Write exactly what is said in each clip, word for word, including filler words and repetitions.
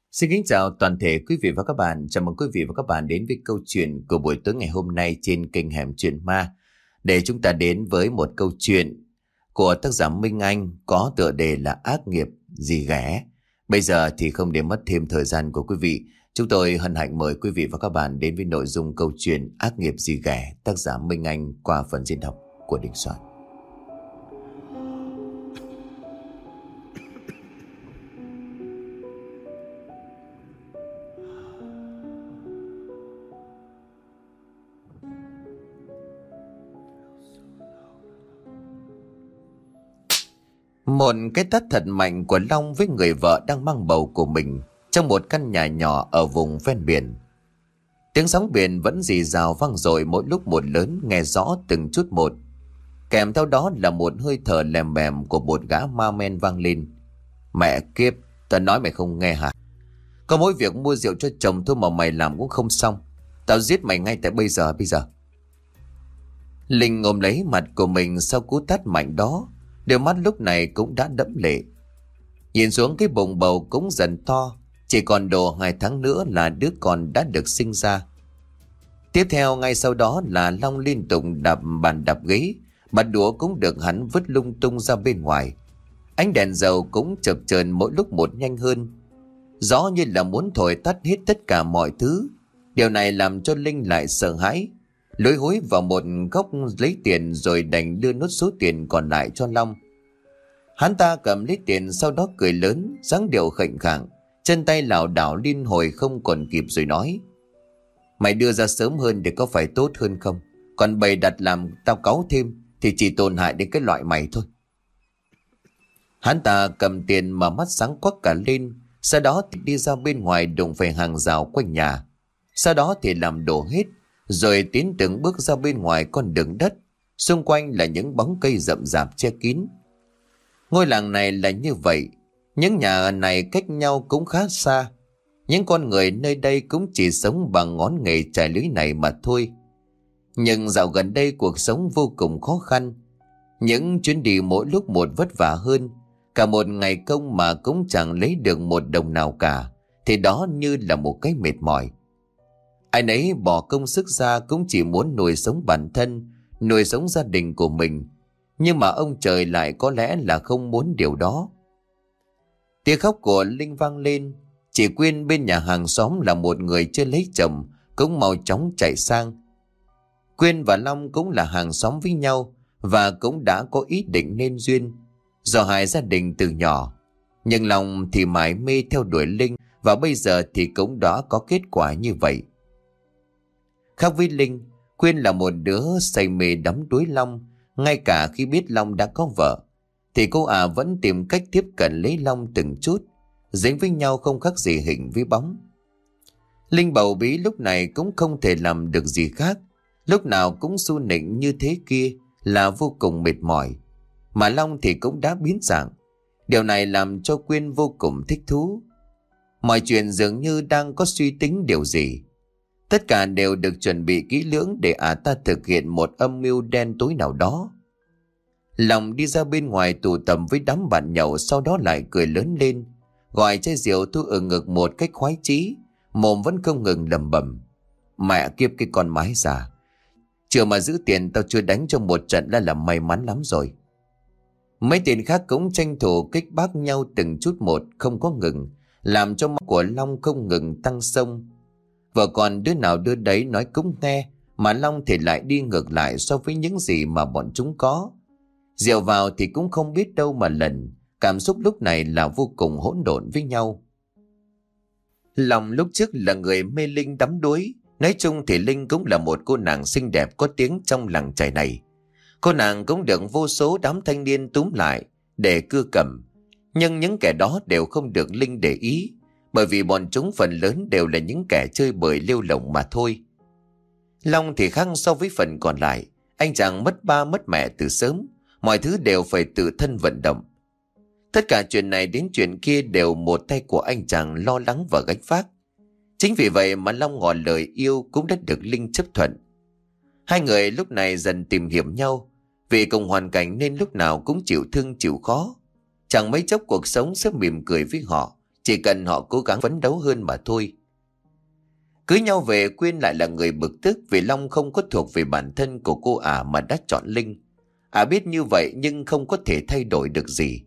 Xin kính chào toàn thể quý vị và các bạn. Chào mừng quý vị và các bạn đến với câu chuyện của buổi tối ngày hôm nay trên kênh Hẻm Chuyện Ma. Để chúng ta đến với một câu chuyện của tác giả Minh Anh có tựa đề là Ác nghiệp gì ghẻ. Bây giờ thì không để mất thêm thời gian của quý vị, chúng tôi hân hạnh mời quý vị và các bạn đến với nội dung câu chuyện Ác nghiệp gì ghẻ, tác giả Minh Anh qua phần diễn đọc của Đình Soạn. Một cái tát thật mạnh của Long với người vợ đang mang bầu của mình trong một căn nhà nhỏ ở vùng ven biển. Tiếng sóng biển vẫn rì rào vang dội mỗi lúc một lớn, nghe rõ từng chút một. Kèm theo đó là một hơi thở lèm bèm của một gã ma men vang lên. Mẹ kiếp, tao nói mày không nghe hả? Có mỗi việc mua rượu cho chồng thôi mà mày làm cũng không xong. Tao giết mày ngay tại bây giờ bây giờ. Linh ôm lấy mặt của mình sau cú tát mạnh đó. Đôi mắt lúc này cũng đã đẫm lệ. Nhìn xuống cái bụng bầu cũng dần to. Chỉ còn độ hai tháng nữa là đứa con đã được sinh ra. Tiếp theo ngay sau đó là Long liên tục đập bàn đập ghế. Bát đũa cũng được hắn vứt lung tung ra bên ngoài. Ánh đèn dầu cũng chập chờn mỗi lúc một nhanh hơn. Rõ như là muốn thổi tắt hết tất cả mọi thứ. Điều này làm cho Linh lại sợ hãi. Lối hối vào một góc lấy tiền rồi đành đưa nốt số tiền còn lại cho Long. Hắn ta cầm lấy tiền sau đó cười lớn, dáng điệu khệnh khạng, chân tay lảo đảo liên hồi không còn kịp rồi nói: Mày đưa ra sớm hơn để có phải tốt hơn không? Còn bày đặt làm tao cáu thêm thì chỉ tổn hại đến cái loại mày thôi. Hắn ta cầm tiền mà mắt sáng quắc cả lên, sau đó thì đi ra bên ngoài đụng phải hàng rào quanh nhà. Sau đó thì làm đổ hết, rồi tiến từng bước ra bên ngoài con đường đất. Xung quanh là những bóng cây rậm rạp che kín. Ngôi làng này là như vậy. Những nhà này cách nhau cũng khá xa. Những con người nơi đây cũng chỉ sống bằng ngón nghề trải lưới này mà thôi. Nhưng dạo gần đây cuộc sống vô cùng khó khăn. Những chuyến đi mỗi lúc một vất vả hơn. Cả một ngày công mà cũng chẳng lấy được một đồng nào cả. Thì đó như là một cái mệt mỏi. Ai nấy bỏ công sức ra cũng chỉ muốn nuôi sống bản thân, nuôi sống gia đình của mình. Nhưng mà ông trời lại có lẽ là không muốn điều đó. Tiếng khóc của Linh vang lên. Chị Quyên bên nhà hàng xóm là một người chưa lấy chồng cũng mau chóng chạy sang. Quyên và Long cũng là hàng xóm với nhau và cũng đã có ý định nên duyên do hai gia đình từ nhỏ. Nhưng Long thì mải mê theo đuổi Linh và bây giờ thì cũng đã có kết quả như vậy. Khác với Linh, Quyên là một đứa say mê đắm đuối Long. Ngay cả khi biết Long đã có vợ thì cô ả à vẫn tìm cách tiếp cận lấy Long từng chút, dính với nhau không khác gì hình với bóng. Linh bầu bí lúc này cũng không thể làm được gì khác, lúc nào cũng su nịnh như thế kia là vô cùng mệt mỏi. Mà Long thì cũng đã biến dạng. Điều này làm cho Quyên vô cùng thích thú. Mọi chuyện dường như đang có suy tính điều gì. Tất cả đều được chuẩn bị kỹ lưỡng để ả ta thực hiện một âm mưu đen tối nào đó. Long đi ra bên ngoài tụ tập với đám bạn nhậu, sau đó lại cười lớn lên, gọi chai rượu thu ở ngực một cách khoái chí, mồm vẫn không ngừng lẩm bẩm: Mẹ kiếp cái con mái già, chưa mà giữ tiền tao chưa đánh trong một trận đã là may mắn lắm rồi. Mấy tên khác cũng tranh thủ kích bác nhau từng chút một không có ngừng, làm cho máu của Long không ngừng tăng sông. Vợ còn đứa nào đứa đấy nói cũng nghe, mà Long thì lại đi ngược lại so với những gì mà bọn chúng có. Rượu vào thì cũng không biết đâu mà lần, cảm xúc lúc này là vô cùng hỗn độn với nhau. Long lúc trước là người mê Linh đắm đuối. Nói chung thì Linh cũng là một cô nàng xinh đẹp có tiếng trong làng chài này. Cô nàng cũng được vô số đám thanh niên túm lại để cưa cầm. Nhưng những kẻ đó đều không được Linh để ý, bởi vì bọn chúng phần lớn đều là những kẻ chơi bời lêu lổng mà thôi. Long thì khác so với phần còn lại. Anh chàng mất ba mất mẹ từ sớm, mọi thứ đều phải tự thân vận động. Tất cả chuyện này đến chuyện kia đều một tay của anh chàng lo lắng và gánh vác. Chính vì vậy mà Long ngỏ lời yêu cũng đã được Linh chấp thuận. Hai người lúc này dần tìm hiểu nhau, vì cùng hoàn cảnh nên lúc nào cũng chịu thương chịu khó. Chẳng mấy chốc cuộc sống sẽ mỉm cười với họ, chỉ cần họ cố gắng phấn đấu hơn mà thôi. Cưới nhau về, Quyên lại là người bực tức vì Long không có thuộc về bản thân của cô ả mà đã chọn Linh. Ả biết như vậy nhưng không có thể thay đổi được gì.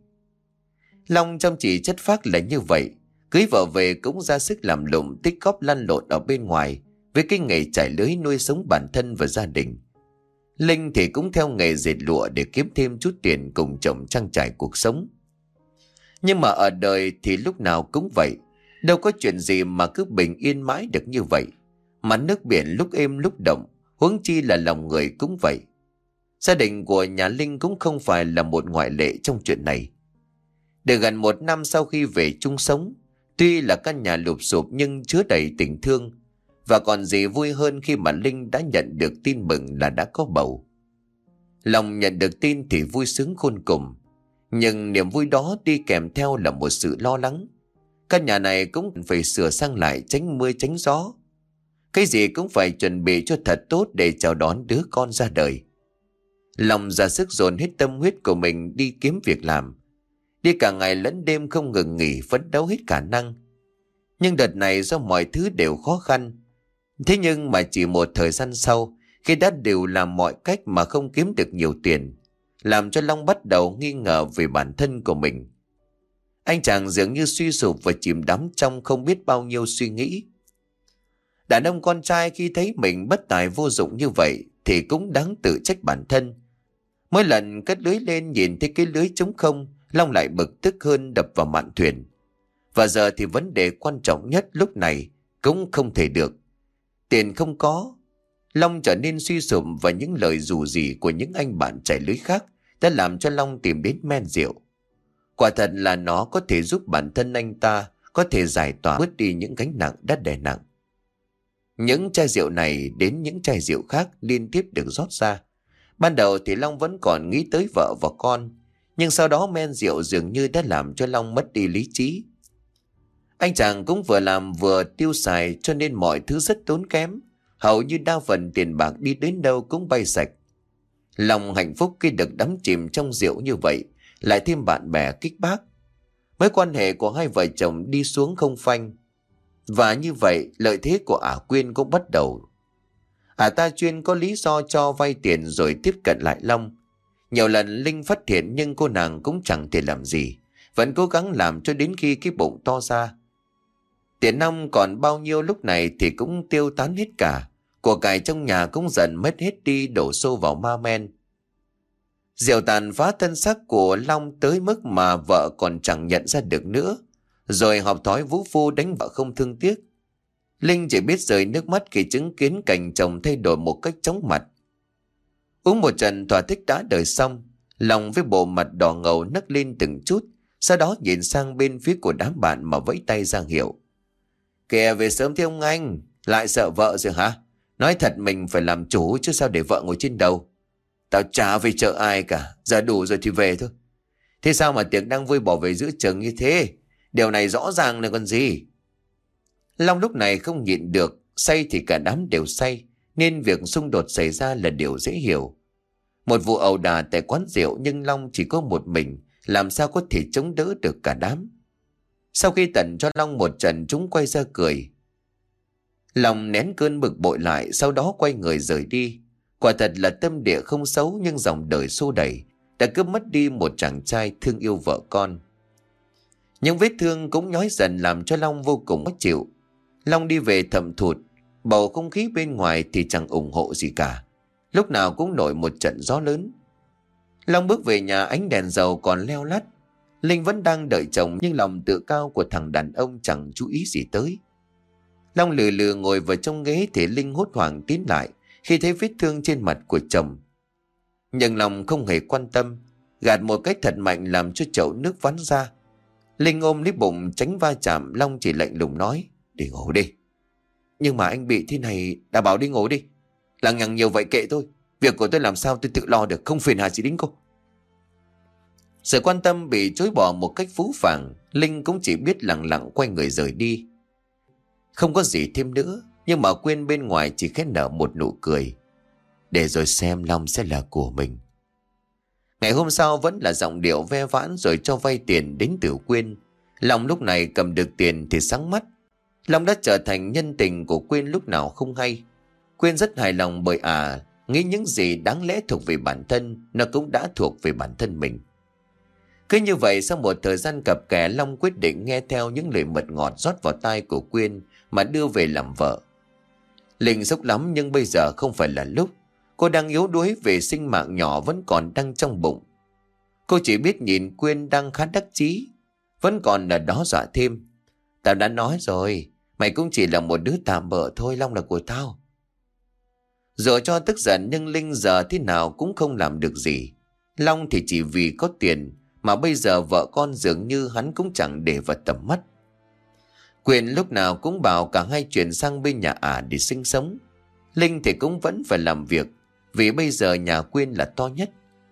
Long chăm chỉ chất phác là như vậy, cưới vợ về cũng ra sức làm lụng tích góp lăn lộn ở bên ngoài với cái nghề trải lưới nuôi sống bản thân và gia đình. Linh thì cũng theo nghề dệt lụa để kiếm thêm chút tiền cùng chồng trang trải cuộc sống. Nhưng mà ở đời thì lúc nào cũng vậy, đâu có chuyện gì mà cứ bình yên mãi được như vậy. Mà nước biển lúc êm lúc động, huống chi là lòng người cũng vậy. Gia đình của nhà Linh cũng không phải là một ngoại lệ trong chuyện này. Được gần một năm sau khi về chung sống, tuy là căn nhà lụp xụp nhưng chứa đầy tình thương. Và còn gì vui hơn khi mà Linh đã nhận được tin mừng là đã có bầu. Lòng nhận được tin thì vui sướng khôn cùng. Nhưng niềm vui đó đi kèm theo là một sự lo lắng. Căn nhà này cũng phải sửa sang lại tránh mưa tránh gió. Cái gì cũng phải chuẩn bị cho thật tốt để chào đón đứa con ra đời. Lòng ra sức dồn hết tâm huyết của mình đi kiếm việc làm. Đi cả ngày lẫn đêm không ngừng nghỉ, phấn đấu hết khả năng. Nhưng đợt này do mọi thứ đều khó khăn. Thế nhưng mà chỉ một thời gian sau, khi đã đều làm mọi cách mà không kiếm được nhiều tiền, làm cho Long bắt đầu nghi ngờ về bản thân của mình. Anh chàng dường như suy sụp và chìm đắm trong không biết bao nhiêu suy nghĩ. Đàn ông con trai khi thấy mình bất tài vô dụng như vậy thì cũng đáng tự trách bản thân. Mỗi lần cất lưới lên nhìn thấy cái lưới trống không, Long lại bực tức hơn đập vào mạn thuyền. Và giờ thì vấn đề quan trọng nhất lúc này cũng không thể được. Tiền không có. Long trở nên suy sụp và những lời rủ rỉ của những anh bạn chạy lưới khác đã làm cho Long tìm đến men rượu. Quả thật là nó có thể giúp bản thân anh ta có thể giải tỏa bớt đi những gánh nặng đã đè nặng. Những chai rượu này đến những chai rượu khác liên tiếp được rót ra. Ban đầu thì Long vẫn còn nghĩ tới vợ và con, nhưng sau đó men rượu dường như đã làm cho Long mất đi lý trí. Anh chàng cũng vừa làm vừa tiêu xài cho nên mọi thứ rất tốn kém. Hầu như đa phần tiền bạc đi đến đâu cũng bay sạch. Long hạnh phúc khi được đắm chìm trong rượu như vậy, lại thêm bạn bè kích bác. Mối quan hệ của hai vợ chồng đi xuống không phanh. Và như vậy lợi thế của ả Quyên cũng bắt đầu. Ả ta chuyên có lý do cho vay tiền rồi tiếp cận lại Long. Nhiều lần Linh phát hiện nhưng cô nàng cũng chẳng thể làm gì, vẫn cố gắng làm cho đến khi cái bụng to ra. Tiền nong còn bao nhiêu lúc này thì cũng tiêu tán hết cả. Của cải trong nhà cũng dần mất hết đi, đổ xô vào ma men. Rượu tàn phá thân xác của Long tới mức mà vợ còn chẳng nhận ra được nữa. Rồi học thói vũ phu đánh vợ không thương tiếc. Linh chỉ biết rơi nước mắt khi chứng kiến cảnh chồng thay đổi một cách chóng mặt. Uống một trận thỏa thích đã đời xong, Long với bộ mặt đỏ ngầu nấc lên từng chút, sau đó nhìn sang bên phía của đám bạn mà vẫy tay ra hiệu. Kìa, về sớm thế ông anh, lại sợ vợ rồi hả? Nói thật mình phải làm chủ chứ sao để vợ ngồi trên đầu. Tao chả về chợ ai cả, giờ đủ rồi thì về thôi. Thế sao mà tiệc đang vui bỏ về giữa chừng như thế? Điều này rõ ràng là còn gì. Long lúc này không nhịn được, say thì cả đám đều say, nên việc xung đột xảy ra là điều dễ hiểu. Một vụ ẩu đả tại quán rượu nhưng Long chỉ có một mình, làm sao có thể chống đỡ được cả đám. Sau khi tận cho Long một trận, chúng quay ra cười. Long nén cơn bực bội lại, sau đó quay người rời đi. Quả thật là tâm địa không xấu, nhưng dòng đời xô đẩy đã cướp mất đi một chàng trai thương yêu vợ con. Những vết thương cũng nhói dần làm cho Long vô cùng khó chịu. Long đi về thầm thụt, bầu không khí bên ngoài thì chẳng ủng hộ gì cả. Lúc nào cũng nổi một trận gió lớn. Long bước về nhà, ánh đèn dầu còn leo lắt. Linh vẫn đang đợi chồng nhưng lòng tự cao của thằng đàn ông chẳng chú ý gì tới. Long lừ lừ ngồi vào trong ghế thì Linh hốt hoảng tiến lại khi thấy vết thương trên mặt của chồng. Nhưng Long không hề quan tâm, gạt một cách thật mạnh làm cho chậu nước vắn ra. Linh ôm lấy bụng tránh va chạm, Long chỉ lạnh lùng nói: "Đi ngủ đi." "Nhưng mà anh bị thế này." "Đã bảo đi ngủ đi. Lằng nhằng nhiều vậy kệ tôi. Việc của tôi làm sao tôi tự lo được, không phiền hà gì đến cô." Sự quan tâm bị chối bỏ một cách phũ phàng, Linh cũng chỉ biết lặng lặng quay người rời đi. Không có gì thêm nữa, nhưng mà Quyên bên ngoài chỉ khẽ nở một nụ cười. Để rồi xem Long sẽ là của mình. Ngày hôm sau vẫn là giọng điệu ve vãn rồi cho vay tiền đến từ Quyên. Long lúc này cầm được tiền thì sáng mắt. Long đã trở thành nhân tình của Quyên lúc nào không hay. Quyên rất hài lòng bởi à nghĩ những gì đáng lẽ thuộc về bản thân nó cũng đã thuộc về bản thân mình. Cứ như vậy sau một thời gian cặp kè, Long quyết định nghe theo những lời mật ngọt rót vào tai của Quyên mà đưa về làm vợ. Linh sốc lắm nhưng bây giờ không phải là lúc. Cô đang yếu đuối về sinh mạng nhỏ vẫn còn đang trong bụng. Cô chỉ biết nhìn Quyên đang khá đắc chí, vẫn còn ở đó dọa thêm. Tao đã nói rồi, mày cũng chỉ là một đứa tạm bợ thôi, Long là của tao. Rồi cho tức giận nhưng Linh giờ thế nào cũng không làm được gì. Long thì chỉ vì có tiền mà bây giờ vợ con dường như hắn cũng chẳng để vào tầm mắt. Quyên lúc nào cũng bảo cả hai chuyển sang bên nhà ả để sinh sống. Linh thì cũng vẫn phải làm việc vì bây giờ nhà Quyên là to nhất.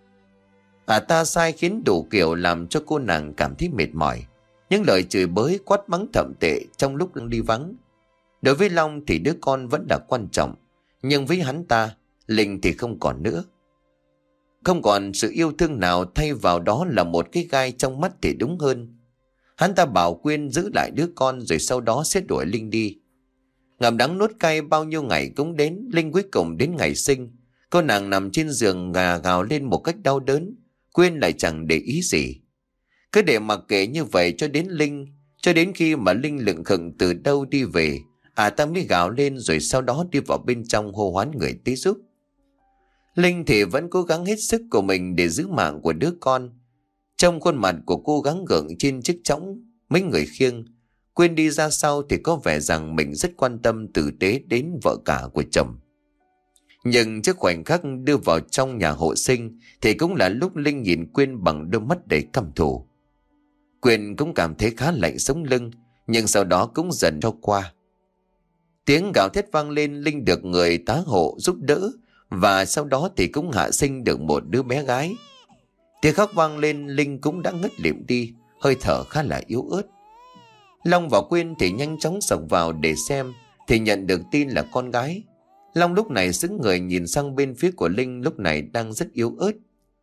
Ả ta sai khiến đủ kiểu làm cho cô nàng cảm thấy mệt mỏi. Những lời chửi bới quát mắng thậm tệ trong lúc đi vắng. Đối với Long thì đứa con vẫn là quan trọng, nhưng với hắn ta, Linh thì không còn nữa. Không còn sự yêu thương nào, thay vào đó là một cái gai trong mắt thì đúng hơn. Hắn ta bảo Quyên giữ lại đứa con rồi sau đó sẽ đuổi Linh đi. Ngậm đắng nuốt cay bao nhiêu ngày cũng đến. Linh cuối cùng đến ngày sinh, cô nàng nằm trên giường gà gào lên một cách đau đớn. Quyên lại chẳng để ý gì, cứ để mặc kệ như vậy cho đến Linh, cho đến khi mà Linh lững khựng từ đâu đi về, à ta mới gào lên rồi sau đó đi vào bên trong hô hoán người tới giúp. Linh thì vẫn cố gắng hết sức của mình để giữ mạng của đứa con. Trong khuôn mặt của cô gắng gượng trên chiếc chõng mấy người khiêng, Quyên đi ra sau thì có vẻ rằng mình rất quan tâm tử tế đến vợ cả của chồng. Nhưng trước khoảnh khắc đưa vào trong nhà hộ sinh thì cũng là lúc Linh nhìn Quyên bằng đôi mắt đầy căm thù. Quyên cũng cảm thấy khá lạnh sống lưng, nhưng sau đó cũng dần cho qua. Tiếng gào thét vang lên, Linh được người tá hộ giúp đỡ và sau đó thì cũng hạ sinh được một đứa bé gái. Tiếng khóc vang lên, Linh cũng đã ngất lịm đi, hơi thở khá là yếu ớt. Long và Quyên thì nhanh chóng xộc vào để xem thì nhận được tin là con gái. Long lúc này sững người nhìn sang bên phía của Linh lúc này đang rất yếu ớt.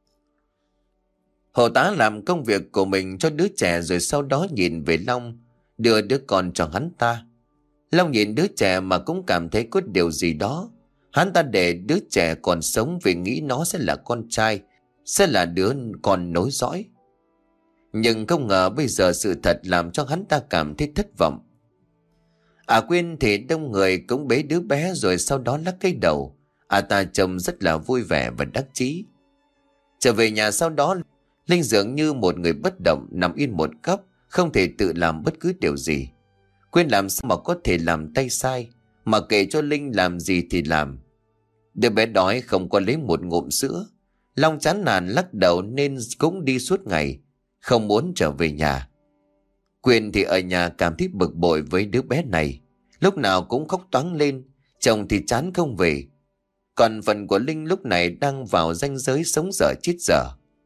Hộ tá làm công việc của mình cho đứa trẻ rồi sau đó nhìn về Long, đưa đứa con cho hắn ta. Long nhìn đứa trẻ mà cũng cảm thấy có điều gì đó. Hắn ta để đứa trẻ còn sống vì nghĩ nó sẽ là con trai, sẽ là đứa con nối dõi. Nhưng không ngờ bây giờ sự thật làm cho hắn ta cảm thấy thất vọng. À Quyên thì đông người cũng bế đứa bé rồi sau đó lắc cái đầu. À ta trông rất là vui vẻ và đắc chí. Trở về nhà sau đó, Linh dường như một người bất động nằm yên một góc, không thể tự làm bất cứ điều gì. Quyên làm sao mà có thể làm tay sai, mà kệ cho Linh làm gì thì làm. Đứa bé đói không có lấy một ngụm sữa. Long chán nản lắc đầu nên cũng đi suốt ngày, không muốn trở về nhà. Quyên thì ở nhà cảm thấy bực bội với đứa bé này, lúc nào cũng khóc toáng lên, chồng thì chán không về. Còn phần của Linh lúc này đang vào ranh giới sống dở chết dở.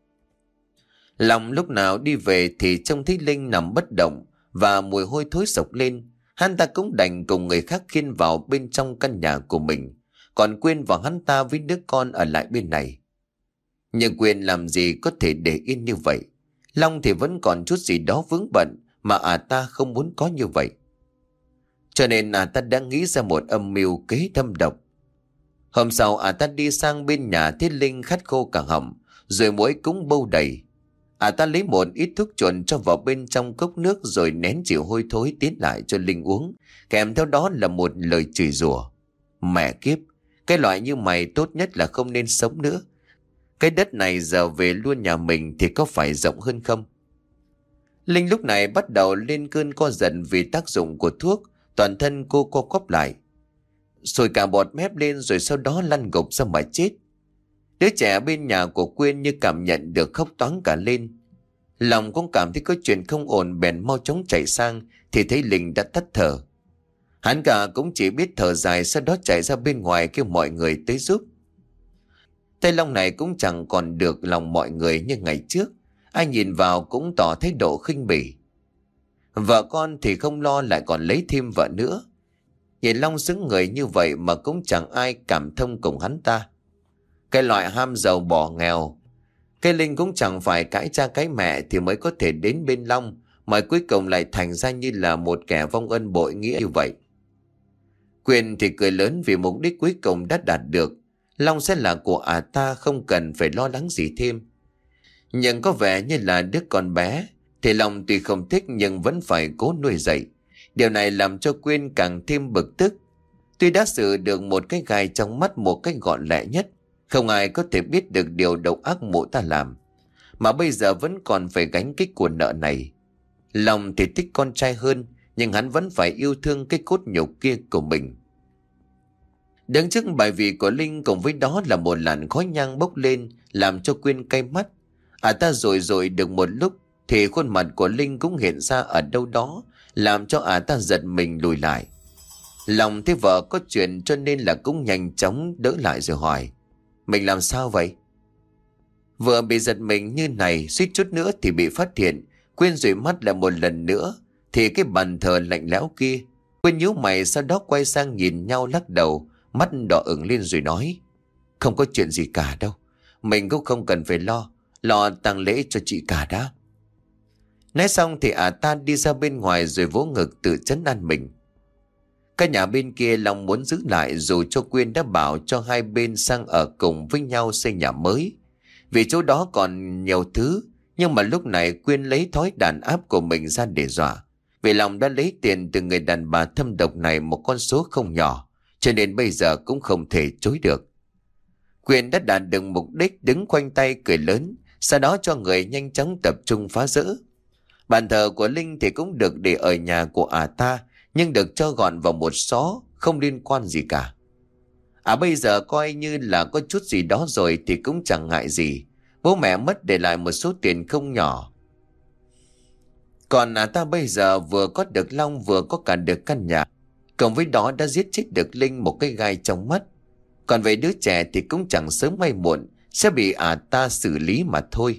Lòng lúc nào đi về thì trông thấy Linh nằm bất động và mùi hôi thối sộc lên. Hắn ta cũng đành cùng người khác khiêng vào bên trong căn nhà của mình, còn Quyên và hắn ta với đứa con ở lại bên này. Nhưng Quyên làm gì có thể để yên như vậy. Long thì vẫn còn chút gì đó vướng bận mà à ta không muốn có như vậy. Cho nên à ta đã nghĩ ra một âm mưu kế thâm độc. Hôm sau à ta đi sang bên nhà Thiết Linh khát khô cả họng, rồi mũi cũng bâu đầy. À ta lấy một ít thuốc chuồn cho vào bên trong cốc nước rồi nén chịu hôi thối tiến lại cho Linh uống, kèm theo đó là một lời chửi rủa. Mẹ kiếp, cái loại như mày tốt nhất là không nên sống nữa. Cái đất này giờ về luôn nhà mình thì có phải rộng hơn không? Linh lúc này bắt đầu lên cơn co giật vì tác dụng của thuốc, toàn thân cô co quắp lại, rồi cả bọt mép lên rồi sau đó lăn gục ra mà chết. Đứa trẻ bên nhà của Quyên như cảm nhận được khóc toáng cả lên. Lòng cũng cảm thấy có chuyện không ổn bèn mau chóng chạy sang thì thấy Linh đã tắt thở. Hắn cả cũng chỉ biết thở dài, sau đó chạy ra bên ngoài kêu mọi người tới giúp. Tay Long này cũng chẳng còn được lòng mọi người như ngày trước, ai nhìn vào cũng tỏ thái độ khinh bỉ. Vợ con thì không lo lại còn lấy thêm vợ nữa. Nhìn Long xứng người như vậy mà cũng chẳng ai cảm thông cùng hắn ta. Cái loại ham giàu bỏ nghèo, cái Linh cũng chẳng phải cãi cha cái mẹ thì mới có thể đến bên Long mà cuối cùng lại thành ra như là một kẻ vong ân bội nghĩa như vậy. Quyên thì cười lớn vì mục đích cuối cùng đã đạt được. Long sẽ là của ả ta, không cần phải lo lắng gì thêm. Nhưng có vẻ như là đứa con bé thì Long tuy không thích nhưng vẫn phải cố nuôi dạy. Điều này làm cho Quyên càng thêm bực tức. Tuy đã xử được một cái gai trong mắt một cách gọn lẹ nhất, không ai có thể biết được điều độc ác mụ ta làm, mà bây giờ vẫn còn phải gánh cái của nợ này. Long thì thích con trai hơn, nhưng hắn vẫn phải yêu thương cái cốt nhục kia của mình. Đứng trước bài vị của Linh cùng với đó là một làn khói nhang bốc lên làm cho Quyên cay mắt. À ta rồi rồi được một lúc thì khuôn mặt của Linh cũng hiện ra ở đâu đó, làm cho à ta giật mình lùi lại. Lòng thấy vợ có chuyện cho nên là cũng nhanh chóng đỡ lại rồi hỏi: Mình làm sao vậy? Vừa bị giật mình như này, suýt chút nữa thì bị phát hiện. Quyên dụi mắt lại một lần nữa thì cái bàn thờ lạnh lẽo kia. Quyên nhíu mày, sau đó quay sang nhìn nhau lắc đầu, mắt đỏ ửng lên rồi nói: Không có chuyện gì cả đâu, mình cũng không cần phải lo. Lo tang lễ cho chị cả đã. Nói xong thì ả ta đi ra bên ngoài rồi vỗ ngực tự trấn an mình. Cả nhà bên kia Long muốn giữ lại, dù cho Quyên đã bảo cho hai bên sang ở cùng với nhau xây nhà mới, vì chỗ đó còn nhiều thứ. Nhưng mà lúc này Quyên lấy thói đàn áp của mình ra để dọa. Vì Long đã lấy tiền từ người đàn bà thâm độc này một con số không nhỏ, cho nên bây giờ cũng không thể chối được. Quyên đã đạt được mục đích, đứng khoanh tay cười lớn, sau đó cho người nhanh chóng tập trung phá rỡ. Bàn thờ của Linh thì cũng được để ở nhà của ả ta, nhưng được cho gọn vào một xó, không liên quan gì cả. À bây giờ coi như là có chút gì đó rồi thì cũng chẳng ngại gì. Bố mẹ mất để lại một số tiền không nhỏ. Còn à ta bây giờ vừa có được Long, vừa có cả được căn nhà, cộng với đó đã giết chết được Linh một cái gai trong mắt. Còn về đứa trẻ thì cũng chẳng sớm hay muộn sẽ bị ả ta xử lý mà thôi.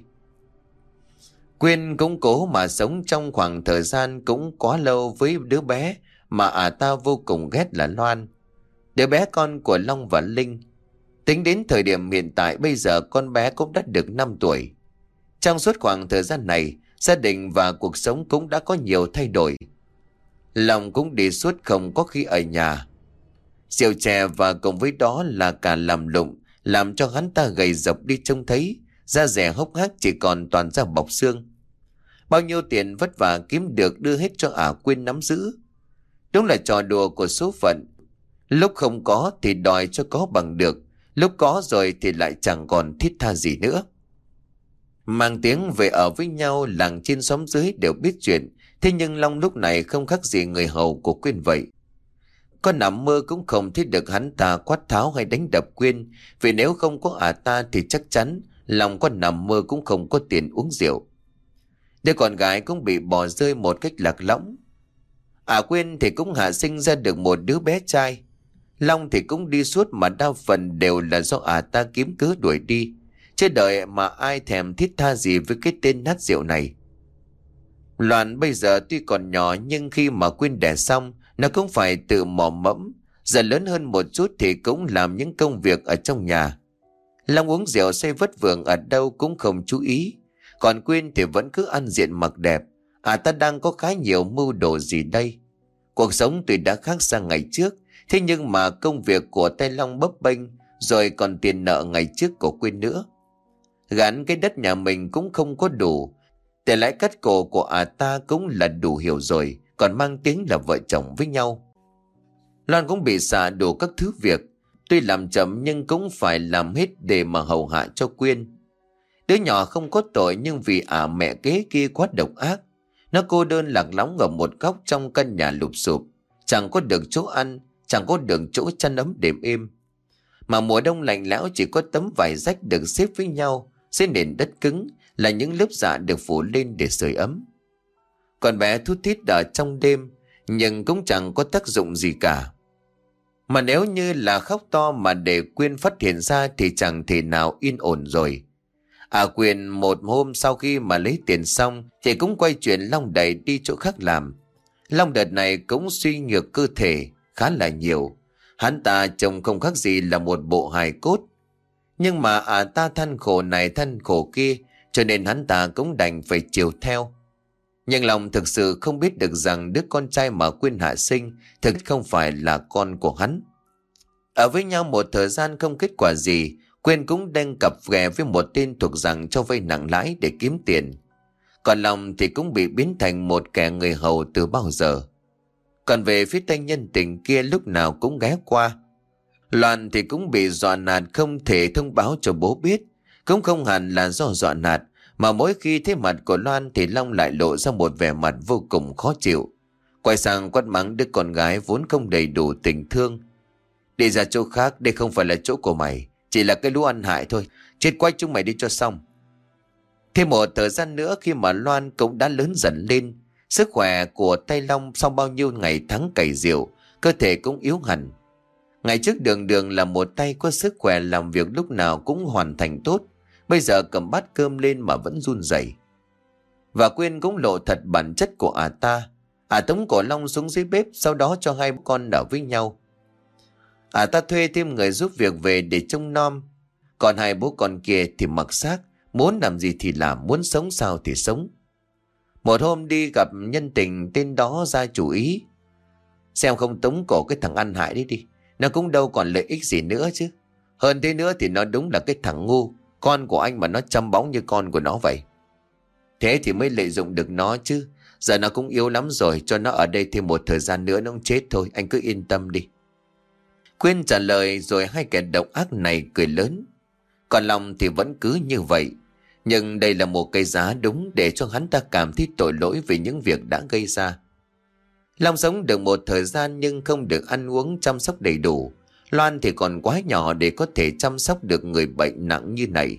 Quyên cũng cố mà sống trong khoảng thời gian cũng quá lâu với đứa bé mà ả ta vô cùng ghét là Loan, đứa bé con của Long và Linh. Tính đến thời điểm hiện tại bây giờ con bé cũng đã được năm tuổi. Trong suốt khoảng thời gian này, gia đình và cuộc sống cũng đã có nhiều thay đổi. Long cũng đi suốt, không có khi ở nhà. Rượu chè và cùng với đó là cả làm lụng, làm cho hắn ta gầy dọc đi trông thấy, da dẻ hốc hác chỉ còn toàn da bọc xương. Bao nhiêu tiền vất vả kiếm được đưa hết cho ả Quyên nắm giữ. Đúng là trò đùa của số phận. Lúc không có thì đòi cho có bằng được, lúc có rồi thì lại chẳng còn thiết tha gì nữa. Mang tiếng về ở với nhau, làng trên xóm dưới đều biết chuyện. Thế nhưng Long lúc này không khác gì người hầu của Quyên vậy. Có nằm mơ cũng không thấy được hắn ta quát tháo hay đánh đập Quyên, vì nếu không có ả ta thì chắc chắn Long có nằm mơ cũng không có tiền uống rượu. Đứa con gái cũng bị bỏ rơi một cách lạc lõng. Ả Quyên thì cũng hạ sinh ra được một đứa bé trai. Long thì cũng đi suốt mà đa phần đều là do ả ta kiếm cớ đuổi đi, chứ đợi mà ai thèm thiết tha gì với cái tên nát rượu này. Loan bây giờ tuy còn nhỏ nhưng khi mà Quyên đẻ xong, nó cũng phải tự mò mẫm. Giờ lớn hơn một chút thì cũng làm những công việc ở trong nhà. Long uống rượu say vất vưởng ở đâu cũng không chú ý. Còn Quyên thì vẫn cứ ăn diện mặc đẹp. À ta đang có khá nhiều mưu đồ gì đây. Cuộc sống tuy đã khác xa ngày trước, thế nhưng mà công việc của tay Long bấp bênh, rồi còn tiền nợ ngày trước của Quyên nữa. Gắn cái đất nhà mình cũng không có đủ. Để lãi cắt cổ của à ta cũng là đủ hiểu rồi, còn mang tiếng là vợ chồng với nhau. Loan cũng bị xả đủ các thứ việc. Tuy làm chậm nhưng cũng phải làm hết để mà hầu hạ cho Quyên. Đứa nhỏ không có tội nhưng vì ả mẹ kế kia quá độc ác. Nó cô đơn lạc lõng ở một góc trong căn nhà lụp xụp, chẳng có được chỗ ăn, chẳng có được chỗ chăn ấm đệm êm. Mà mùa đông lạnh lẽo chỉ có tấm vải rách được xếp với nhau dưới nền đất cứng, là những lớp dạ được phủ lên để sưởi ấm. Con bé thút thít ở trong đêm nhưng cũng chẳng có tác dụng gì cả. Mà nếu như là khóc to mà để Quyên phát hiện ra thì chẳng thể nào yên ổn rồi. À Quyên một hôm sau khi mà lấy tiền xong thì cũng quay chuyện Long đẩy đi chỗ khác làm. Long đợt này cũng suy nhược cơ thể khá là nhiều. Hắn ta trông không khác gì là một bộ hài cốt. Nhưng mà à ta than khổ này than khổ kia, cho nên hắn ta cũng đành phải chiều theo. Nhưng lòng thực sự không biết được rằng đứa con trai mà Quyên hạ sinh thực không phải là con của hắn. Ở với nhau một thời gian không kết quả gì, Quyên cũng đang cặp ghè với một tên thuộc rằng cho vay nặng lãi để kiếm tiền. Còn lòng thì cũng bị biến thành một kẻ người hầu từ bao giờ. Còn về phía tay nhân tình kia lúc nào cũng ghé qua. Loan thì cũng bị dọa nạt không thể thông báo cho bố biết. Cũng không hẳn là do dọa nạt, mà mỗi khi thấy mặt của Loan thì Long lại lộ ra một vẻ mặt vô cùng khó chịu. Quay sang quát mắng đứa con gái vốn không đầy đủ tình thương. Đi ra chỗ khác, đây không phải là chỗ của mày. Chỉ là cái lũ ăn hại thôi. Chết quách chúng mày đi cho xong. Thêm một thời gian nữa khi mà Loan cũng đã lớn dần lên, sức khỏe của tay Long sau bao nhiêu ngày tháng cày rượu, cơ thể cũng yếu hẳn. Ngày trước đường đường là một tay có sức khỏe làm việc lúc nào cũng hoàn thành tốt, bây giờ cầm bát cơm lên mà vẫn run rẩy. Và Quyên cũng lộ thật bản chất của ả ta. Ả tống cổ Long xuống dưới bếp, sau đó cho hai con ở với nhau. Ả ta thuê thêm người giúp việc về để trông nom. Còn hai bố con kia thì mặc xác, muốn làm gì thì làm, muốn sống sao thì sống. Một hôm đi gặp nhân tình tên đó ra chủ ý. Xem không tống cổ cái thằng ăn hại đấy đi. Nó cũng đâu còn lợi ích gì nữa chứ. Hơn thế nữa thì nó đúng là cái thằng ngu. Con của anh mà nó chăm bóng như con của nó vậy. Thế thì mới lợi dụng được nó chứ. Giờ nó cũng yếu lắm rồi, cho nó ở đây thêm một thời gian nữa nó cũng chết thôi. Anh cứ yên tâm đi. Quyên trả lời rồi hai kẻ độc ác này cười lớn. Còn Long thì vẫn cứ như vậy. Nhưng đây là một cái giá đúng để cho hắn ta cảm thấy tội lỗi vì những việc đã gây ra. Long sống được một thời gian nhưng không được ăn uống chăm sóc đầy đủ. Loan thì còn quá nhỏ để có thể chăm sóc được người bệnh nặng như này.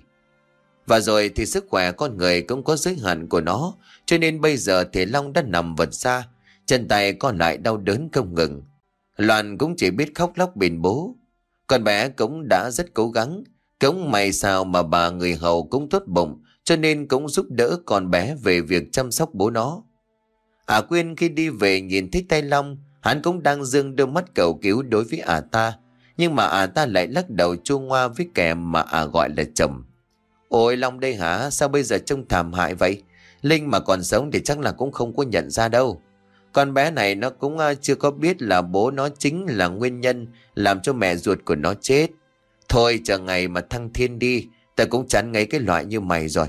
Và rồi thì sức khỏe con người cũng có giới hạn của nó, cho nên bây giờ thì Long đã nằm vật ra, chân tay còn lại đau đớn không ngừng. Loan cũng chỉ biết khóc lóc bên bố. Con bé cũng đã rất cố gắng. Cũng may sao mà bà người hầu cũng tốt bụng, cho nên cũng giúp đỡ con bé về việc chăm sóc bố nó. Ả Quyên khi đi về nhìn thấy tay Long, hắn cũng đang dương đôi mắt cầu cứu đối với ả ta. Nhưng mà ả ta lại lắc đầu chua ngoa với kẻ mà ả gọi là chồng. Ôi Long đây hả? Sao bây giờ trông thảm hại vậy? Linh mà còn sống thì chắc là cũng không có nhận ra đâu. Con bé này nó cũng chưa có biết là bố nó chính là nguyên nhân làm cho mẹ ruột của nó chết. Thôi chờ ngày mà thăng thiên đi, ta cũng chán ngấy cái loại như mày rồi.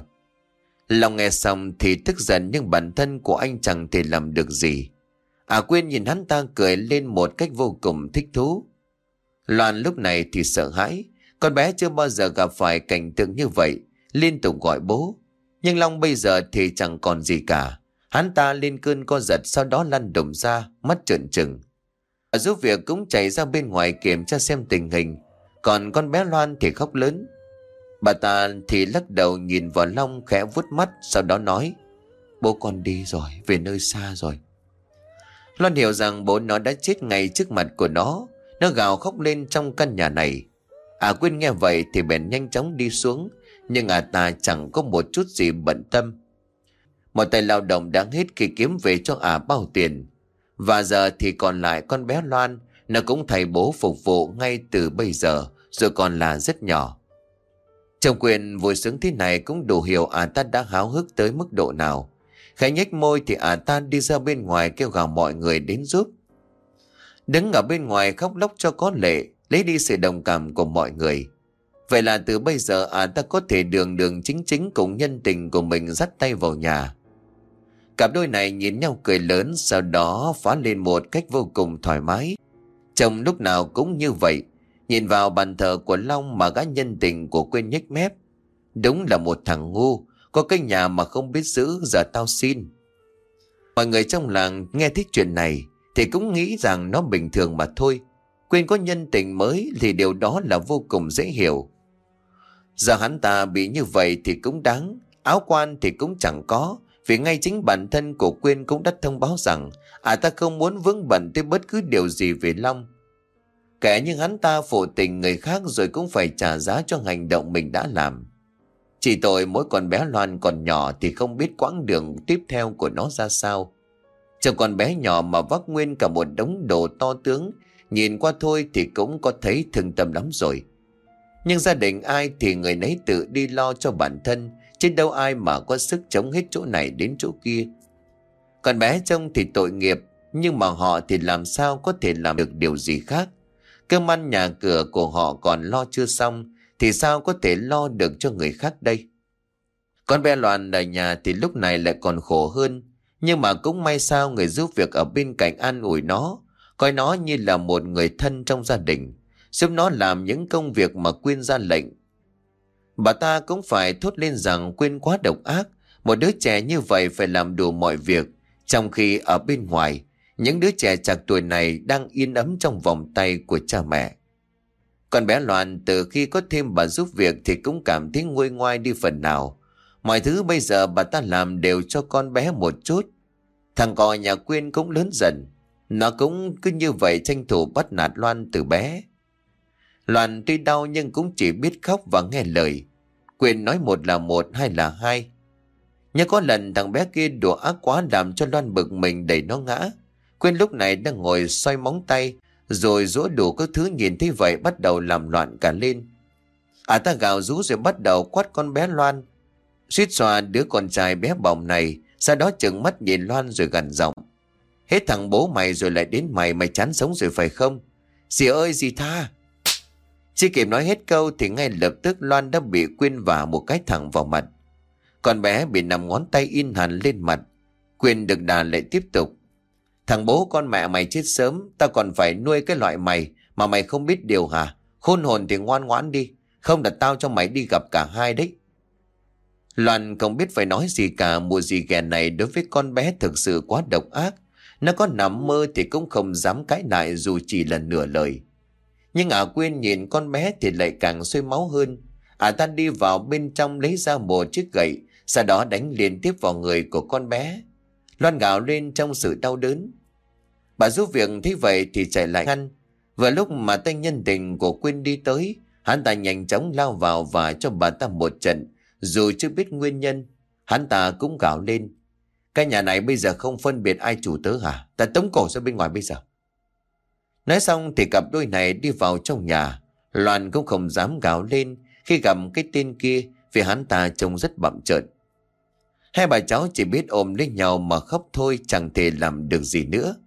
Long nghe xong thì tức giận nhưng bản thân của anh chẳng thể làm được gì. À Quyên nhìn hắn ta cười lên một cách vô cùng thích thú. Loan lúc này thì sợ hãi. Con bé chưa bao giờ gặp phải cảnh tượng như vậy, liên tục gọi bố. Nhưng Long bây giờ thì chẳng còn gì cả. Hắn ta lên cơn co giật, sau đó lăn đùng ra, mắt trợn trừng. Giúp việc cũng chạy ra bên ngoài kiểm tra xem tình hình. Còn con bé Loan thì khóc lớn. Bà ta thì lắc đầu nhìn vào Long khẽ vuốt mắt, sau đó nói: Bố con đi rồi, về nơi xa rồi. Loan hiểu rằng bố nó đã chết ngay trước mặt của nó. Nó gào khóc lên trong căn nhà này. À Quyên nghe vậy thì bèn nhanh chóng đi xuống. Nhưng à ta chẳng có một chút gì bận tâm. Một tay lao động đáng hết khi kiếm về cho à bao tiền. Và giờ thì còn lại con bé Loan. Nó cũng thầy bố phục vụ ngay từ bây giờ, rồi còn là rất nhỏ. Chồng Quyên vui sướng thế này cũng đủ hiểu à ta đã háo hức tới mức độ nào. Khẽ nhếch môi thì à ta đi ra bên ngoài kêu gào mọi người đến giúp. Đứng ở bên ngoài khóc lóc cho có lệ, lấy đi sự đồng cảm của mọi người. Vậy là từ bây giờ à ta có thể đường đường chính chính cùng nhân tình của mình dắt tay vào nhà. Cặp đôi này nhìn nhau cười lớn, sau đó phá lên một cách vô cùng thoải mái. Chồng lúc nào cũng như vậy, nhìn vào bàn thờ của Long mà gã nhân tình của Quyên nhếch mép. Đúng là một thằng ngu, có cái nhà mà không biết giữ, giờ tao xin. Mọi người trong làng nghe thấy chuyện này thì cũng nghĩ rằng nó bình thường mà thôi. Quyên có nhân tình mới thì điều đó là vô cùng dễ hiểu. Giờ hắn ta bị như vậy thì cũng đáng. Áo quan thì cũng chẳng có, vì ngay chính bản thân của Quyên cũng đã thông báo rằng à ta không muốn vướng bận tới bất cứ điều gì về Long. Kẻ như hắn ta phụ tình người khác rồi cũng phải trả giá cho hành động mình đã làm. Chỉ tội mỗi con bé Loan còn nhỏ thì không biết quãng đường tiếp theo của nó ra sao. Trong con bé nhỏ mà vác nguyên cả một đống đồ to tướng, nhìn qua thôi thì cũng có thấy thương tâm lắm rồi. Nhưng gia đình ai thì người nấy tự đi lo cho bản thân, chứ đâu ai mà có sức chống hết chỗ này đến chỗ kia. Con bé trông thì tội nghiệp, nhưng mà họ thì làm sao có thể làm được điều gì khác. Cơm ăn nhà cửa của họ còn lo chưa xong, thì sao có thể lo được cho người khác đây. Con bé Loan ở nhà thì lúc này lại còn khổ hơn. Nhưng mà cũng may sao người giúp việc ở bên cạnh an ủi nó, coi nó như là một người thân trong gia đình, giúp nó làm những công việc mà Quyên ra lệnh. Bà ta cũng phải thốt lên rằng Quyên quá độc ác, một đứa trẻ như vậy phải làm đủ mọi việc, trong khi ở bên ngoài, những đứa trẻ chạc tuổi này đang yên ấm trong vòng tay của cha mẹ. Con bé Loan từ khi có thêm bà giúp việc thì cũng cảm thấy nguôi ngoai đi phần nào. Mọi thứ bây giờ bà ta làm đều cho con bé một chút. Thằng cò nhà Quyên cũng lớn dần. Nó cũng cứ như vậy tranh thủ bắt nạt Loan từ bé. Loan tuy đau nhưng cũng chỉ biết khóc và nghe lời. Quyên nói một là một, hai là hai. Nhớ có lần thằng bé kia đùa ác quá làm cho Loan bực mình đẩy nó ngã. Quyên lúc này đang ngồi xoay móng tay, rồi giũa đủ các thứ, nhìn thấy vậy bắt đầu làm loạn cả lên. À ta gào rú rồi bắt đầu quát con bé Loan. Suýt xòa đứa con trai bé bỏng này, sau đó trừng mắt nhìn Loan rồi gằn giọng: hết thằng bố mày rồi lại đến mày, mày chán sống rồi phải không? Dì ơi dì tha. Chưa kịp nói hết câu thì ngay lập tức Loan đã bị Quyên vả một cái thẳng vào mặt. Con bé bị nằm ngón tay in hẳn lên mặt. Quyên được đà lại tiếp tục: thằng bố con mẹ mày chết sớm, tao còn phải nuôi cái loại mày mà mày không biết điều hả? Khôn hồn thì ngoan ngoãn đi, không là tao cho mày đi gặp cả hai đấy. Loan không biết phải nói gì cả. Mùa dì ghẻ này đối với con bé thực sự quá độc ác. Nó có nằm mơ thì cũng không dám cãi lại dù chỉ là nửa lời. Nhưng ả Quyên nhìn con bé thì lại càng sôi máu hơn. Ả ta đi vào bên trong lấy ra một chiếc gậy, sau đó đánh liên tiếp vào người của con bé. Loan gào lên trong sự đau đớn. Bà giúp việc thấy vậy thì chạy lại ngăn. Vừa lúc mà tay nhân tình của Quyên đi tới, hắn ta nhanh chóng lao vào và cho bà ta một trận. Dù chưa biết nguyên nhân, hắn ta cũng gào lên: cái nhà này bây giờ không phân biệt ai chủ tớ hả? Ta tống cổ ra bên ngoài bây giờ. Nói xong thì cặp đôi này đi vào trong nhà. Loan cũng không dám gào lên khi gặp cái tên kia, vì hắn ta trông rất bặm trợn. Hai bà cháu chỉ biết ôm lấy nhau mà khóc thôi, chẳng thể làm được gì nữa.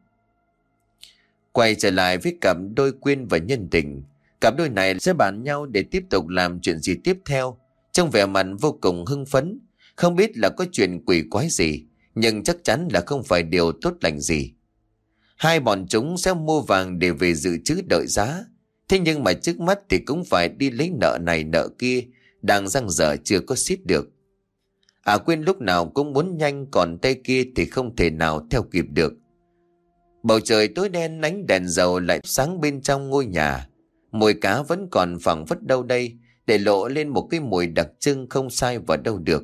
Quay trở lại với cặp đôi Quyên và nhân tình. Cặp đôi này sẽ bàn nhau để tiếp tục làm chuyện gì tiếp theo. Trong vẻ mặt vô cùng hưng phấn, không biết là có chuyện quỷ quái gì, nhưng chắc chắn là không phải điều tốt lành gì. Hai bọn chúng sẽ mua vàng để về dự trữ đợi giá. Thế nhưng mà trước mắt thì cũng phải đi lấy nợ này nợ kia, đang dang dở chưa có xít được. À Quyên lúc nào cũng muốn nhanh, còn tay kia thì không thể nào theo kịp được. Bầu trời tối đen, ánh đèn dầu lại sáng bên trong ngôi nhà. Mùi cá vẫn còn phảng phất đâu đây, để lộ lên một cái mùi đặc trưng không sai vào đâu được.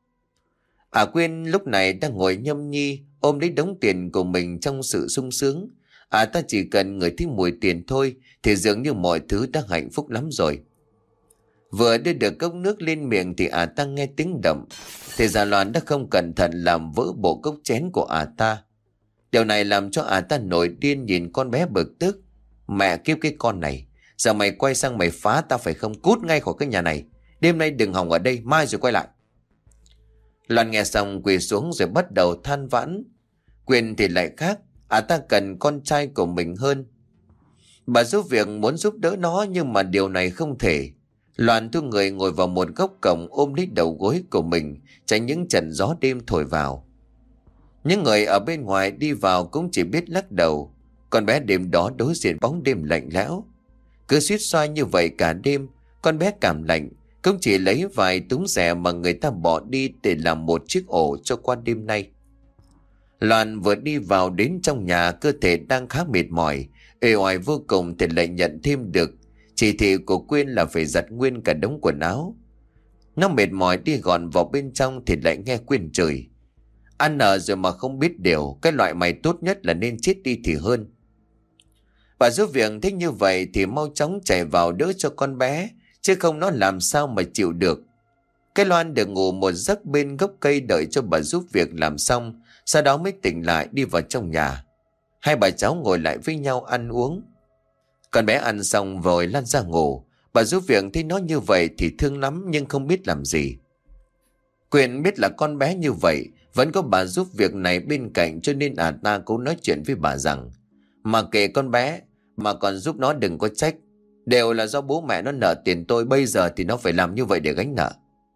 À Quyên lúc này đang ngồi nhâm nhi, ôm lấy đống tiền của mình trong sự sung sướng. À ta chỉ cần ngửi thấy mùi tiền thôi thì dường như mọi thứ đã hạnh phúc lắm rồi. Vừa đưa được cốc nước lên miệng thì à ta nghe tiếng động. Thì Già Loan đã không cẩn thận làm vỡ bộ cốc chén của à ta. Điều này làm cho à ta nổi điên, nhìn con bé bực tức. Mẹ kiếp cái con này, giờ mày quay sang mày phá tao phải không? Cút ngay khỏi cái nhà này, đêm nay đừng hòng ở đây, mai rồi quay lại. Loan nghe xong quỳ xuống rồi bắt đầu than vãn. Quyên thì lại khác, à ta cần con trai của mình hơn. Bà giúp việc muốn giúp đỡ nó nhưng mà điều này không thể. Loan thu người ngồi vào một góc cổng, ôm lấy đầu gối của mình, tránh những trận gió đêm thổi vào. Những người ở bên ngoài đi vào cũng chỉ biết lắc đầu. Con bé đêm đó đối diện bóng đêm lạnh lẽo. Cứ suýt xoa như vậy cả đêm, con bé cảm lạnh, cũng chỉ lấy vài túm rẻ mà người ta bỏ đi để làm một chiếc ổ cho qua đêm nay. Loan vừa đi vào đến trong nhà, cơ thể đang khá mệt mỏi, uể oải vô cùng, thì lại nhận thêm được chỉ thị của Quyên là phải giặt nguyên cả đống quần áo. Nó mệt mỏi đi gọn vào bên trong thì lại nghe Quyên chửi: ăn ở rồi mà không biết điều, cái loại mày tốt nhất là nên chết đi thì hơn. Bà giúp việc thích như vậy thì mau chóng chạy vào đỡ cho con bé, chứ không nó làm sao mà chịu được. Cái Loan được ngủ một giấc bên gốc cây đợi cho bà giúp việc làm xong, sau đó mới tỉnh lại đi vào trong nhà. Hai bà cháu ngồi lại với nhau ăn uống. Con bé ăn xong rồi lăn ra ngủ. Bà giúp việc thấy nó như vậy thì thương lắm nhưng không biết làm gì. Quyên biết là con bé như vậy Vẫn có bà giúp việc này bên cạnh, cho nên à ta cũng nói chuyện với bà rằng mà kệ con bé, mà còn giúp nó đừng có trách. Đều là do bố mẹ nó nợ tiền tôi, bây giờ thì nó phải làm như vậy để gánh nợ.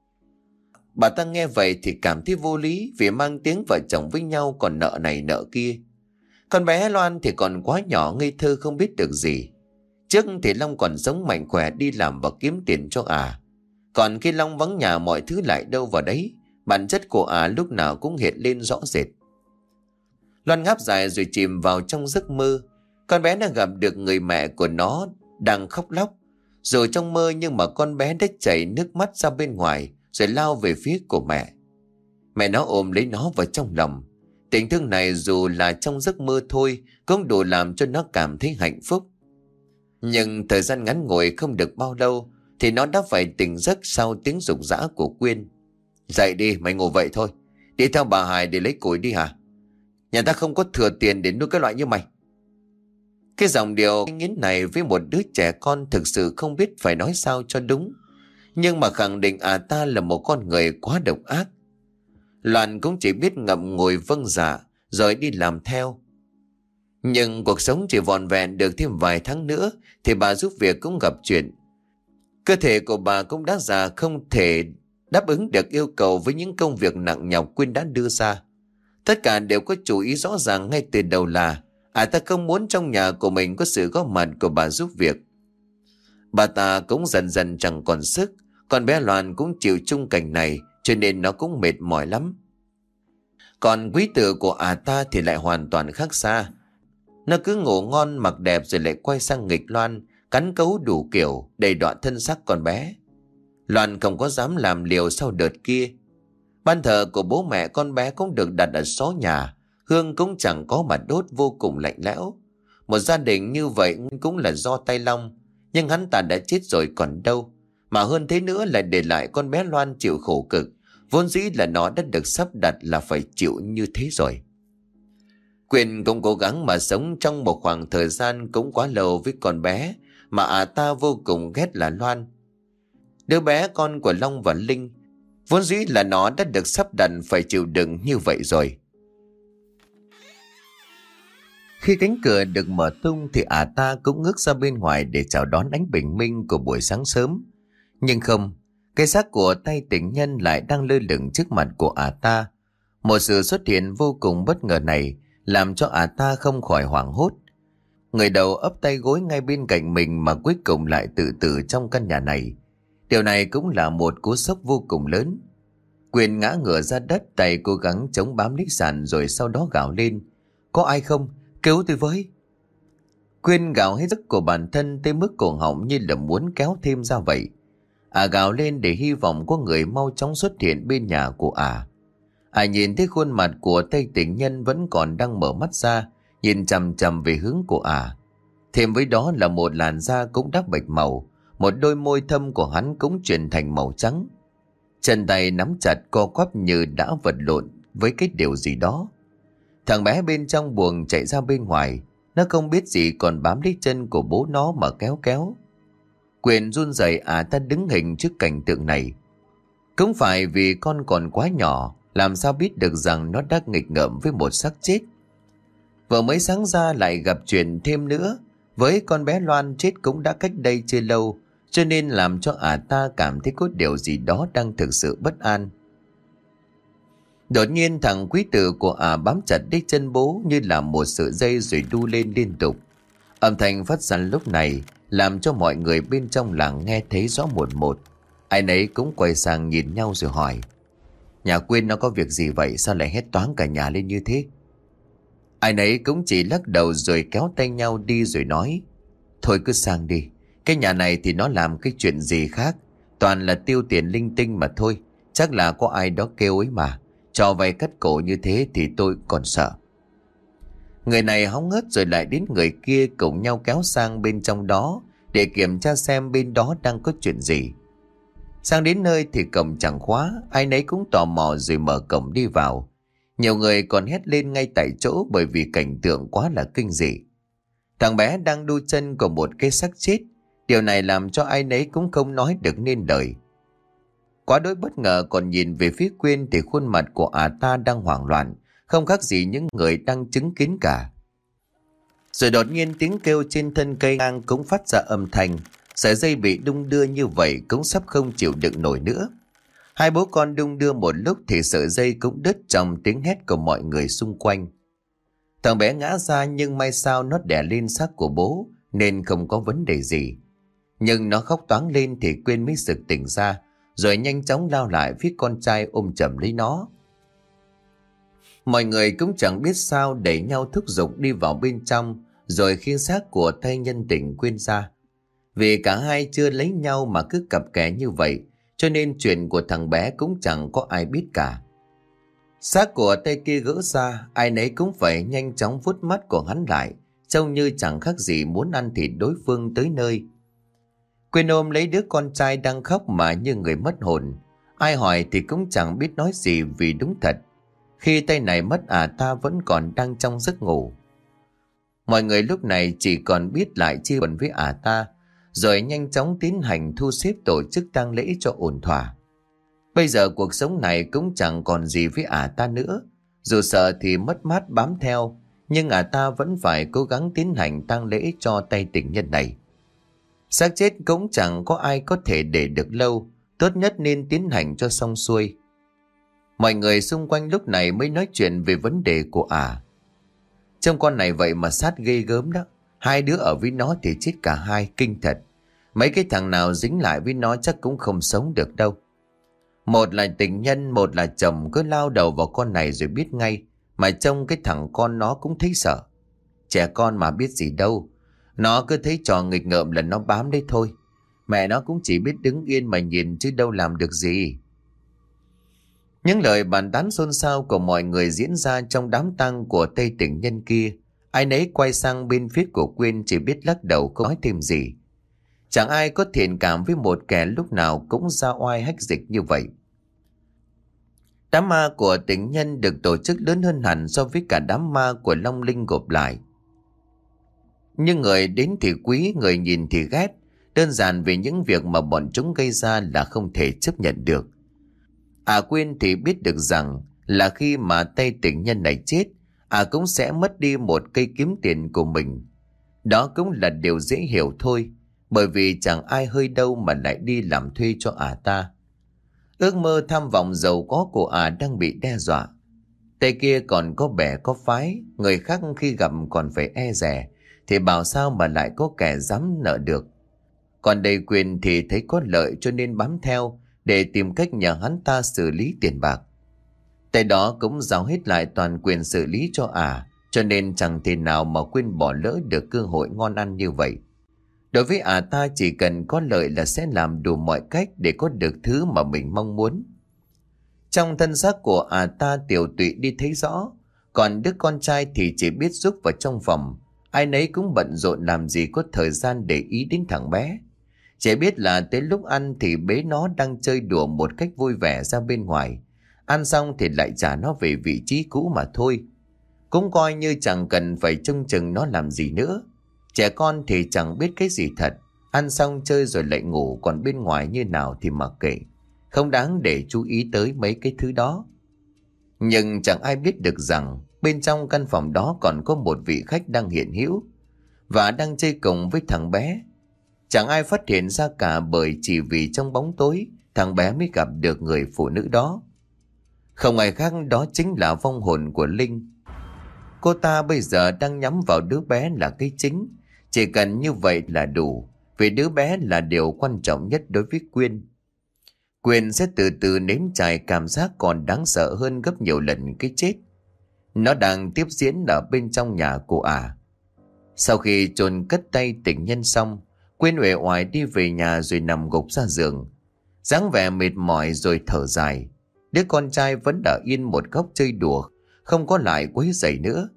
Bà ta nghe vậy thì cảm thấy vô lý, vì mang tiếng vợ chồng với nhau còn nợ này nợ kia. Con bé Loan thì còn quá nhỏ ngây thơ không biết được gì. Trước thì Long còn sống mạnh khỏe đi làm và kiếm tiền cho à. Còn khi Long vắng nhà mọi thứ lại đâu vào đấy. Bản chất của à lúc nào cũng hiện lên rõ rệt. Loan ngáp dài rồi chìm vào trong giấc mơ. Con bé đã gặp được người mẹ của nó đang khóc lóc. Rồi trong mơ nhưng mà con bé đã chảy nước mắt ra bên ngoài rồi lao về phía của mẹ. Mẹ nó ôm lấy nó vào trong lòng. Tình thương này dù là trong giấc mơ thôi cũng đủ làm cho nó cảm thấy hạnh phúc. Nhưng thời gian ngắn ngủi không được bao lâu thì nó đã phải tỉnh giấc sau tiếng rục rã của Quyên. Dậy đi, mày ngủ vậy thôi. Đi theo bà Hải để lấy củi đi hả? Nhà ta không có thừa tiền để nuôi cái loại như mày. Cái giọng điệu nghiến này với một đứa trẻ con thực sự không biết phải nói sao cho đúng. Nhưng mà khẳng định à ta là một con người quá độc ác. Loan cũng chỉ biết ngậm ngùi vâng dạ rồi đi làm theo. Nhưng cuộc sống chỉ vòn vẹn được thêm vài tháng nữa thì bà giúp việc cũng gặp chuyện. Cơ thể của bà cũng đã già không thể đáp ứng được yêu cầu với những công việc nặng nhọc Quyên đã đưa ra. Tất cả đều có chủ ý rõ ràng ngay từ đầu là à ta không muốn trong nhà của mình có sự góp mặt của bà giúp việc. Bà ta cũng dần dần chẳng còn sức. Con bé Loan cũng chịu chung cảnh này cho nên nó cũng mệt mỏi lắm. Còn quý tử của à ta thì lại hoàn toàn khác xa. Nó cứ ngủ ngon mặc đẹp rồi lại quay sang nghịch Loan, cắn cấu đủ kiểu đầy đọa thân xác con bé. Loan không có dám làm liều sau đợt kia. Ban thờ của bố mẹ con bé cũng được đặt ở xó nhà, hương cũng chẳng có mà đốt, vô cùng lạnh lẽo. Một gia đình như vậy cũng là do tay Long, nhưng hắn ta đã chết rồi còn đâu. Mà hơn thế nữa là để lại con bé Loan chịu khổ cực, vốn dĩ là nó đã được sắp đặt là phải chịu như thế rồi. Quyên cũng cố gắng mà sống trong một khoảng thời gian cũng quá lâu với con bé mà à ta vô cùng ghét là Loan. Đứa bé con của Long và Linh, vốn dĩ là nó đã được sắp đặt phải chịu đựng như vậy rồi. Khi cánh cửa được mở tung thì à ta cũng ngước ra bên ngoài để chào đón ánh bình minh của buổi sáng sớm. Nhưng không, cái xác của tay tình nhân lại đang lơ lửng trước mặt của à ta. Một sự xuất hiện vô cùng bất ngờ này làm cho à ta không khỏi hoảng hốt. Người đầu ấp tay gối ngay bên cạnh mình mà cuối cùng lại tự tử trong căn nhà này. Điều này cũng là một cú sốc vô cùng lớn. Quyên ngã ngửa ra đất, tay cố gắng chống bám lấy sàn rồi sau đó gào lên. Có ai không? Cứu tôi với! Quyên gào hết sức của bản thân tới mức cổ họng như là muốn kéo thêm ra vậy. À gào lên để hy vọng có người mau chóng xuất hiện bên nhà của à. À nhìn thấy khuôn mặt của tay tình nhân vẫn còn đang mở mắt ra, nhìn chằm chằm về hướng của à. Thêm với đó là một làn da cũng đã bạch màu, một đôi môi thâm của hắn cũng chuyển thành màu trắng. Chân tay nắm chặt co quắp như đã vật lộn với cái điều gì đó. Thằng bé bên trong buồng chạy ra bên ngoài, nó không biết gì còn bám lấy chân của bố nó mà kéo kéo. Quyên run rẩy à ta đứng hình trước cảnh tượng này. Cũng phải vì con còn quá nhỏ, làm sao biết được rằng nó đã nghịch ngợm với một xác chết. Vừa mới sáng ra lại gặp chuyện thêm nữa, với con bé Loan chết cũng đã cách đây chưa lâu, cho nên làm cho ả ta cảm thấy có điều gì đó đang thực sự bất an. Đột nhiên thằng quý tử của ả bám chặt lấy chân bố như là một sợi dây rồi đu lên liên tục. Âm thanh phát ra lúc này làm cho mọi người bên trong làng nghe thấy rõ một một. Ai nấy cũng quay sang nhìn nhau rồi hỏi: Nhà Quyên nó có việc gì vậy, sao lại hét toáng cả nhà lên như thế? Ai nấy cũng chỉ lắc đầu rồi kéo tay nhau đi rồi nói: Thôi cứ sang đi, cái nhà này thì nó làm cái chuyện gì khác, toàn là tiêu tiền linh tinh mà thôi. Chắc là có ai đó kêu ấy mà, cho vay cắt cổ như thế thì tôi còn sợ. Người này hóng hớt rồi lại đến người kia cùng nhau kéo sang bên trong đó để kiểm tra xem bên đó đang có chuyện gì. Sang đến nơi thì cổng chẳng khóa, ai nấy cũng tò mò rồi mở cổng đi vào. Nhiều người còn hét lên ngay tại chỗ bởi vì cảnh tượng quá là kinh dị. Thằng bé đang đu chân của một cái xác chết, điều này làm cho ai nấy cũng không nói được nên lời. Quá đỗi bất ngờ còn nhìn về phía Quyên thì khuôn mặt của ả ta đang hoảng loạn, không khác gì những người đang chứng kiến cả. Rồi đột nhiên tiếng kêu trên thân cây ngang cũng phát ra âm thanh, sợi dây bị đung đưa như vậy cũng sắp không chịu đựng nổi nữa. Hai bố con đung đưa một lúc thì sợi dây cũng đứt trong tiếng hét của mọi người xung quanh. Thằng bé ngã ra nhưng may sao nó đè lên xác của bố nên không có vấn đề gì. Nhưng nó khóc toáng lên thì Quyên mới sực tỉnh ra, rồi nhanh chóng lao lại phía con trai ôm chầm lấy nó. Mọi người cũng chẳng biết sao đẩy nhau thúc giục đi vào bên trong, rồi khiêng xác của thây nhân tình Quyên ra. Vì cả hai chưa lấy nhau mà cứ cặp kè như vậy, cho nên chuyện của thằng bé cũng chẳng có ai biết cả. Xác của tay kia gỡ ra, ai nấy cũng phải nhanh chóng vuốt mắt của hắn lại, trông như chẳng khác gì muốn ăn thịt đối phương tới nơi. Quyên ôm lấy đứa con trai đang khóc mà như người mất hồn. Ai hỏi thì cũng chẳng biết nói gì vì đúng thật, khi tay này mất à ta vẫn còn đang trong giấc ngủ. Mọi người lúc này chỉ còn biết lại chia buồn với à ta, rồi nhanh chóng tiến hành thu xếp tổ chức tang lễ cho ổn thỏa. Bây giờ cuộc sống này cũng chẳng còn gì với ả ta nữa. Dù sợ thì mất mát bám theo, nhưng ả ta vẫn phải cố gắng tiến hành tang lễ cho tay tình nhân này. Xác chết cũng chẳng có ai có thể để được lâu, tốt nhất nên tiến hành cho xong xuôi. Mọi người xung quanh lúc này mới nói chuyện về vấn đề của ả. Trông con này vậy mà sát ghê gớm đó. Hai đứa ở với nó thì chết cả hai, kinh thật. Mấy cái thằng nào dính lại với nó chắc cũng không sống được đâu. Một là tình nhân, một là chồng, cứ lao đầu vào con này rồi biết ngay. Mà trông cái thằng con nó cũng thấy sợ. Trẻ con mà biết gì đâu. Nó cứ thấy trò nghịch ngợm là nó bám đấy thôi. Mẹ nó cũng chỉ biết đứng yên mà nhìn chứ đâu làm được gì. Những lời bàn tán xôn xao của mọi người diễn ra trong đám tang của Tây tình nhân kia. Ai nấy quay sang bên phía của Quyên chỉ biết lắc đầu không nói thêm gì. Chẳng ai có thiện cảm với một kẻ lúc nào cũng ra oai hách dịch như vậy. Đám ma của tình nhân được tổ chức lớn hơn hẳn so với cả đám ma của Long Linh gộp lại. Nhưng người đến thì quý, người nhìn thì ghét. Đơn giản vì những việc mà bọn chúng gây ra là không thể chấp nhận được. À Quyên thì biết được rằng là khi mà tay tình nhân này chết, à cũng sẽ mất đi một cây kiếm tiền của mình. Đó cũng là điều dễ hiểu thôi, bởi vì chẳng ai hơi đâu mà lại đi làm thuê cho ả ta. Ước mơ tham vọng giàu có của ả đang bị đe dọa. Tay kia còn có bè có phái, người khác khi gặp còn phải e dè, thì bảo sao mà lại có kẻ dám nợ được. Còn đây Quyên thì thấy có lợi cho nên bám theo để tìm cách nhờ hắn ta xử lý tiền bạc. Tay đó cũng giao hết lại toàn quyền xử lý cho ả, cho nên chẳng thể nào mà Quyên bỏ lỡ được cơ hội ngon ăn như vậy. Đối với ả ta chỉ cần có lợi là sẽ làm đủ mọi cách để có được thứ mà mình mong muốn. Trong thân xác của ả ta Tiểu Tụy đi thấy rõ, còn đứa con trai thì chỉ biết giúp vào trong phòng. Ai nấy cũng bận rộn làm gì có thời gian để ý đến thằng bé. Chỉ biết là tới lúc ăn thì bế nó đang chơi đùa một cách vui vẻ ra bên ngoài. Ăn xong thì lại trả nó về vị trí cũ mà thôi. Cũng coi như chẳng cần phải trông chừng nó làm gì nữa. Trẻ con thì chẳng biết cái gì thật. Ăn xong chơi rồi lại ngủ, còn bên ngoài như nào thì mặc kệ. Không đáng để chú ý tới mấy cái thứ đó. Nhưng chẳng ai biết được rằng bên trong căn phòng đó còn có một vị khách đang hiện hữu và đang chơi cùng với thằng bé. Chẳng ai phát hiện ra cả, bởi chỉ vì trong bóng tối thằng bé mới gặp được người phụ nữ đó. Không ai khác đó chính là vong hồn của Linh. Cô ta bây giờ đang nhắm vào đứa bé là cái chính. Chỉ cần như vậy là đủ, vì đứa bé là điều quan trọng nhất đối với Quyên. Quyên sẽ từ từ nếm trải cảm giác còn đáng sợ hơn gấp nhiều lần cái chết. Nó đang tiếp diễn ở bên trong nhà của ả. Sau khi chôn cất tay tình nhân xong, Quyên uể oải đi về nhà rồi nằm gục ra giường, dáng vẻ mệt mỏi rồi thở dài. Đứa con trai vẫn ở yên một góc chơi đùa, không có lại quấy rầy nữa.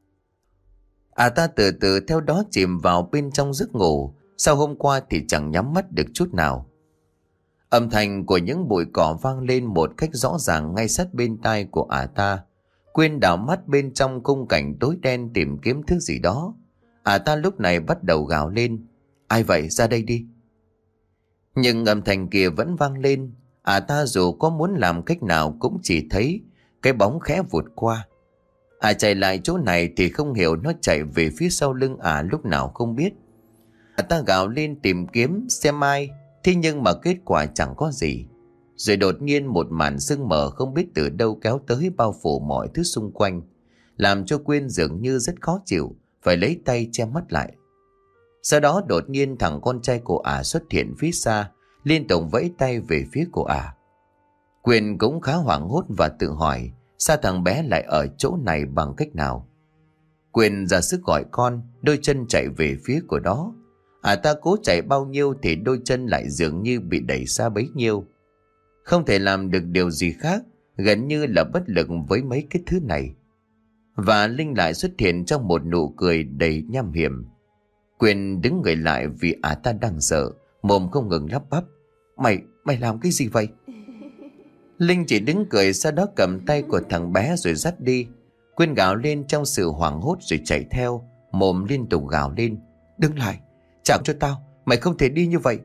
À ta từ từ theo đó chìm vào bên trong giấc ngủ. Sau hôm qua thì chẳng nhắm mắt được chút nào. Âm thanh của những bụi cỏ vang lên một cách rõ ràng ngay sát bên tai của ả ta. Quyên đảo mắt bên trong khung cảnh tối đen tìm kiếm thứ gì đó. Ả ta lúc này bắt đầu gào lên: "Ai vậy, ra đây đi!" Nhưng âm thanh kia vẫn vang lên. À ta dù có muốn làm cách nào cũng chỉ thấy cái bóng khẽ vụt qua. À chạy lại chỗ này thì không hiểu nó chạy về phía sau lưng à lúc nào không biết. À ta gào lên tìm kiếm xem ai, thế nhưng mà kết quả chẳng có gì. Rồi đột nhiên một màn sương mờ không biết từ đâu kéo tới bao phủ mọi thứ xung quanh, làm cho Quyên dường như rất khó chịu, phải lấy tay che mắt lại. Sau đó đột nhiên thằng con trai của ả xuất hiện phía xa, liên tục vẫy tay về phía của ả. Quyên cũng khá hoảng hốt và tự hỏi sao thằng bé lại ở chỗ này bằng cách nào. Quyên ra sức gọi con, đôi chân chạy về phía của đó. À ta cố chạy bao nhiêu thì đôi chân lại dường như bị đẩy xa bấy nhiêu. Không thể làm được điều gì khác, gần như là bất lực với mấy cái thứ này. Và Linh lại xuất hiện trong một nụ cười đầy nham hiểm. Quyên đứng người lại vì ả ta đang sợ, mồm không ngừng lắp bắp. Mày, mày làm cái gì vậy? Linh chỉ đứng cười, sau đó cầm tay của thằng bé rồi dắt đi. Quyên gào lên trong sự hoảng hốt rồi chạy theo, mồm liên tục gào lên. Đứng lại, trả cho tao, mày không thể đi như vậy.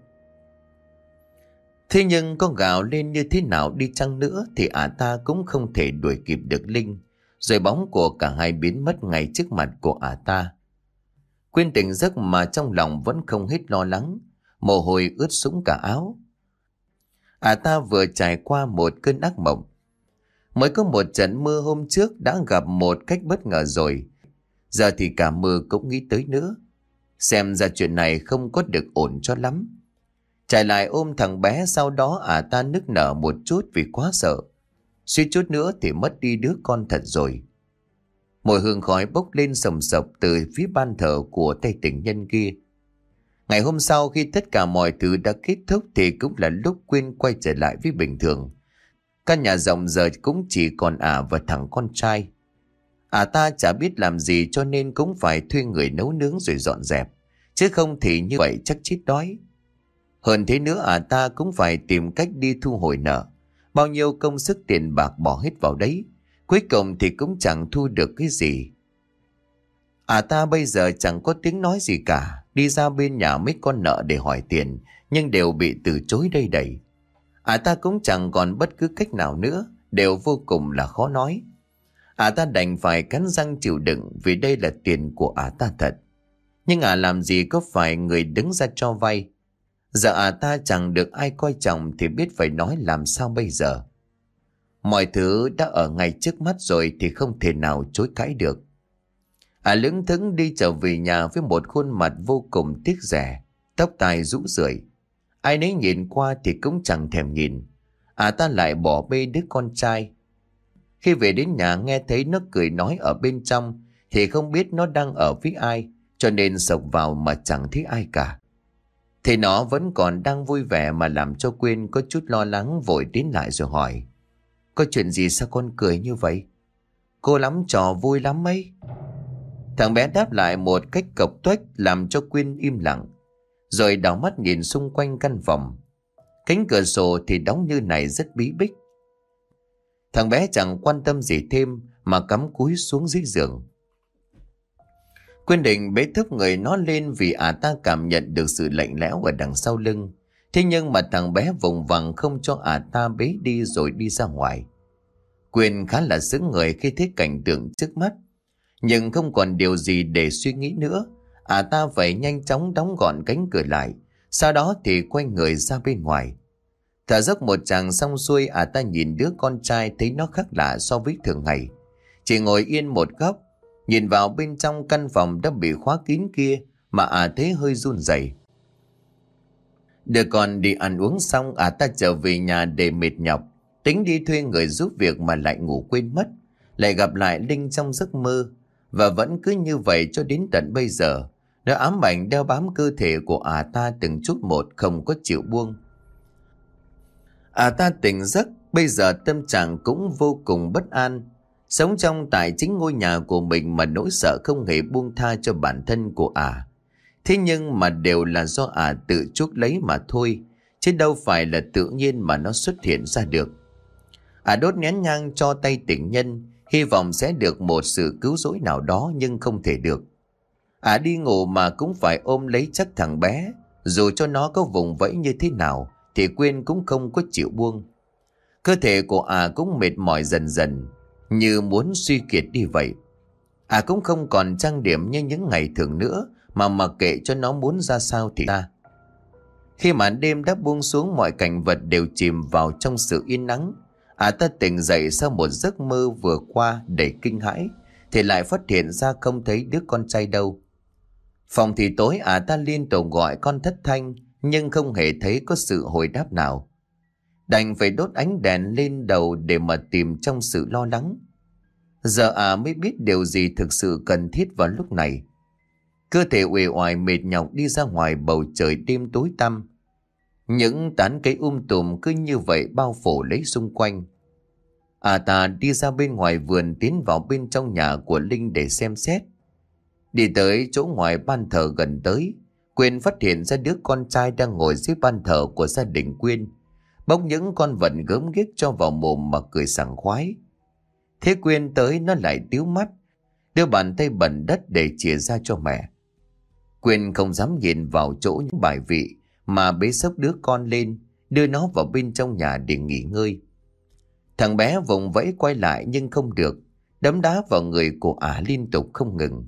Thế nhưng có gào lên như thế nào đi chăng nữa thì ả ta cũng không thể đuổi kịp được Linh. Rồi bóng của cả hai biến mất ngay trước mặt của ả ta. Quyên tỉnh giấc mà trong lòng vẫn không hết lo lắng, mồ hôi ướt sũng cả áo. Ả ta vừa trải qua một cơn ác mộng. Mới có một trận mưa hôm trước đã gặp một cách bất ngờ rồi. Giờ thì cả mưa cũng nghĩ tới nữa. Xem ra chuyện này không có được ổn cho lắm. Chạy lại ôm thằng bé, sau đó ả ta nức nở một chút vì quá sợ. Suýt chút nữa thì mất đi đứa con thật rồi. Mùi hương khói bốc lên sầm sập từ phía ban thờ của tay tình nhân kia. Ngày hôm sau khi tất cả mọi thứ đã kết thúc thì cũng là lúc Quyên quay trở lại với bình thường. Căn nhà rộng giờ cũng chỉ còn ả và thằng con trai. Ả ta chả biết làm gì cho nên cũng phải thuê người nấu nướng rồi dọn dẹp. Chứ không thì như vậy chắc chết đói. Hơn thế nữa ả ta cũng phải tìm cách đi thu hồi nợ. Bao nhiêu công sức tiền bạc bỏ hết vào đấy, cuối cùng thì cũng chẳng thu được cái gì. Ả ta bây giờ chẳng có tiếng nói gì cả, đi ra bên nhà mấy con nợ để hỏi tiền, nhưng đều bị từ chối đầy đầy. Ả ta cũng chẳng còn bất cứ cách nào nữa, đều vô cùng là khó nói. Ả ta đành phải cắn răng chịu đựng vì đây là tiền của ả ta thật. Nhưng ả làm gì có phải người đứng ra cho vay. Giờ ả ta chẳng được ai coi trọng thì biết phải nói làm sao bây giờ. Mọi thứ đã ở ngay trước mắt rồi thì không thể nào chối cãi được. Ả lững thững đi trở về nhà với một khuôn mặt vô cùng tiếc rẻ, tóc tai rũ rượi. Ai nấy nhìn qua thì cũng chẳng thèm nhìn. Ả ta lại bỏ bê đứa con trai. Khi về đến nhà nghe thấy nó cười nói ở bên trong thì không biết nó đang ở với ai, cho nên sộc vào mà chẳng thấy ai cả. Thì nó vẫn còn đang vui vẻ mà làm cho Quyên có chút lo lắng, vội tiến lại rồi hỏi. Có chuyện gì sao con cười như vậy? Cô lắm trò vui lắm ấy. Thằng bé đáp lại một cách cộc toách làm cho Quyên im lặng. Rồi đảo mắt nhìn xung quanh căn phòng. Cánh cửa sổ thì đóng như này rất bí bích. Thằng bé chẳng quan tâm gì thêm mà cắm cúi xuống dưới giường. Quyên định bế thấp người nó lên vì ả ta cảm nhận được sự lạnh lẽo ở đằng sau lưng. Thế nhưng mà thằng bé vùng vằng không cho ả ta bế đi rồi đi ra ngoài. Quyên khá là sững người khi thấy cảnh tượng trước mắt. Nhưng không còn điều gì để suy nghĩ nữa. Ả ta phải nhanh chóng đóng gọn cánh cửa lại. Sau đó thì quay người ra bên ngoài. Thở dốc một tràng xong xuôi, ả ta nhìn đứa con trai thấy nó khác lạ so với thường ngày. Chỉ ngồi yên một góc, nhìn vào bên trong căn phòng đã bị khóa kín kia mà ả thấy hơi run rẩy. Đứa con đi ăn uống xong, ả ta trở về nhà để mệt nhọc, tính đi thuê người giúp việc mà lại ngủ quên mất. Lại gặp lại Linh trong giấc mơ, và vẫn cứ như vậy cho đến tận bây giờ. Nó ám ảnh đeo bám cơ thể của ả ta từng chút một, không có chịu buông. Ả ta tỉnh giấc, bây giờ tâm trạng cũng vô cùng bất an. Sống trong tại chính ngôi nhà của mình mà nỗi sợ không hề buông tha cho bản thân của ả. Thế nhưng mà đều là do ả tự chuốc lấy mà thôi, chứ đâu phải là tự nhiên mà nó xuất hiện ra được. Ả đốt nén nhang cho tay tình nhân, hy vọng sẽ được một sự cứu rỗi nào đó nhưng không thể được. Ả đi ngủ mà cũng phải ôm lấy chắc thằng bé, dù cho nó có vùng vẫy như thế nào thì Quyên cũng không có chịu buông. Cơ thể của ả cũng mệt mỏi dần dần, như muốn suy kiệt đi vậy. Ả cũng không còn trang điểm như những ngày thường nữa, mà mặc kệ cho nó muốn ra sao thì ra. Khi màn đêm đã buông xuống, mọi cảnh vật đều chìm vào trong sự yên nắng. Ả ta tỉnh dậy sau một giấc mơ vừa qua đầy kinh hãi, thì lại phát hiện ra không thấy đứa con trai đâu. Phòng thì tối, ả ta liên tục gọi con thất thanh, nhưng không hề thấy có sự hồi đáp nào. Đành phải đốt ánh đèn lên đầu để mà tìm trong sự lo lắng. Giờ ả mới biết điều gì thực sự cần thiết vào lúc này. Cơ thể uể oải mệt nhọc đi ra ngoài bầu trời đêm tối tăm. Những tán cây um tùm cứ như vậy bao phủ lấy xung quanh. Ả ta đi ra bên ngoài vườn, tiến vào bên trong nhà của Linh để xem xét. Đi tới chỗ ngoài ban thờ gần tới, Quyên phát hiện ra đứa con trai đang ngồi dưới ban thờ của gia đình Quyên, bốc những con vật gớm ghiếc cho vào mồm mà cười sảng khoái. Thế Quyên tới, nó lại tíu mắt, đưa bàn tay bẩn đất để chìa ra cho mẹ. Quyên không dám nhìn vào chỗ những bài vị, mà bế xốc đứa con lên, đưa nó vào bên trong nhà để nghỉ ngơi. Thằng bé vùng vẫy quay lại nhưng không được, đấm đá vào người của ả liên tục không ngừng.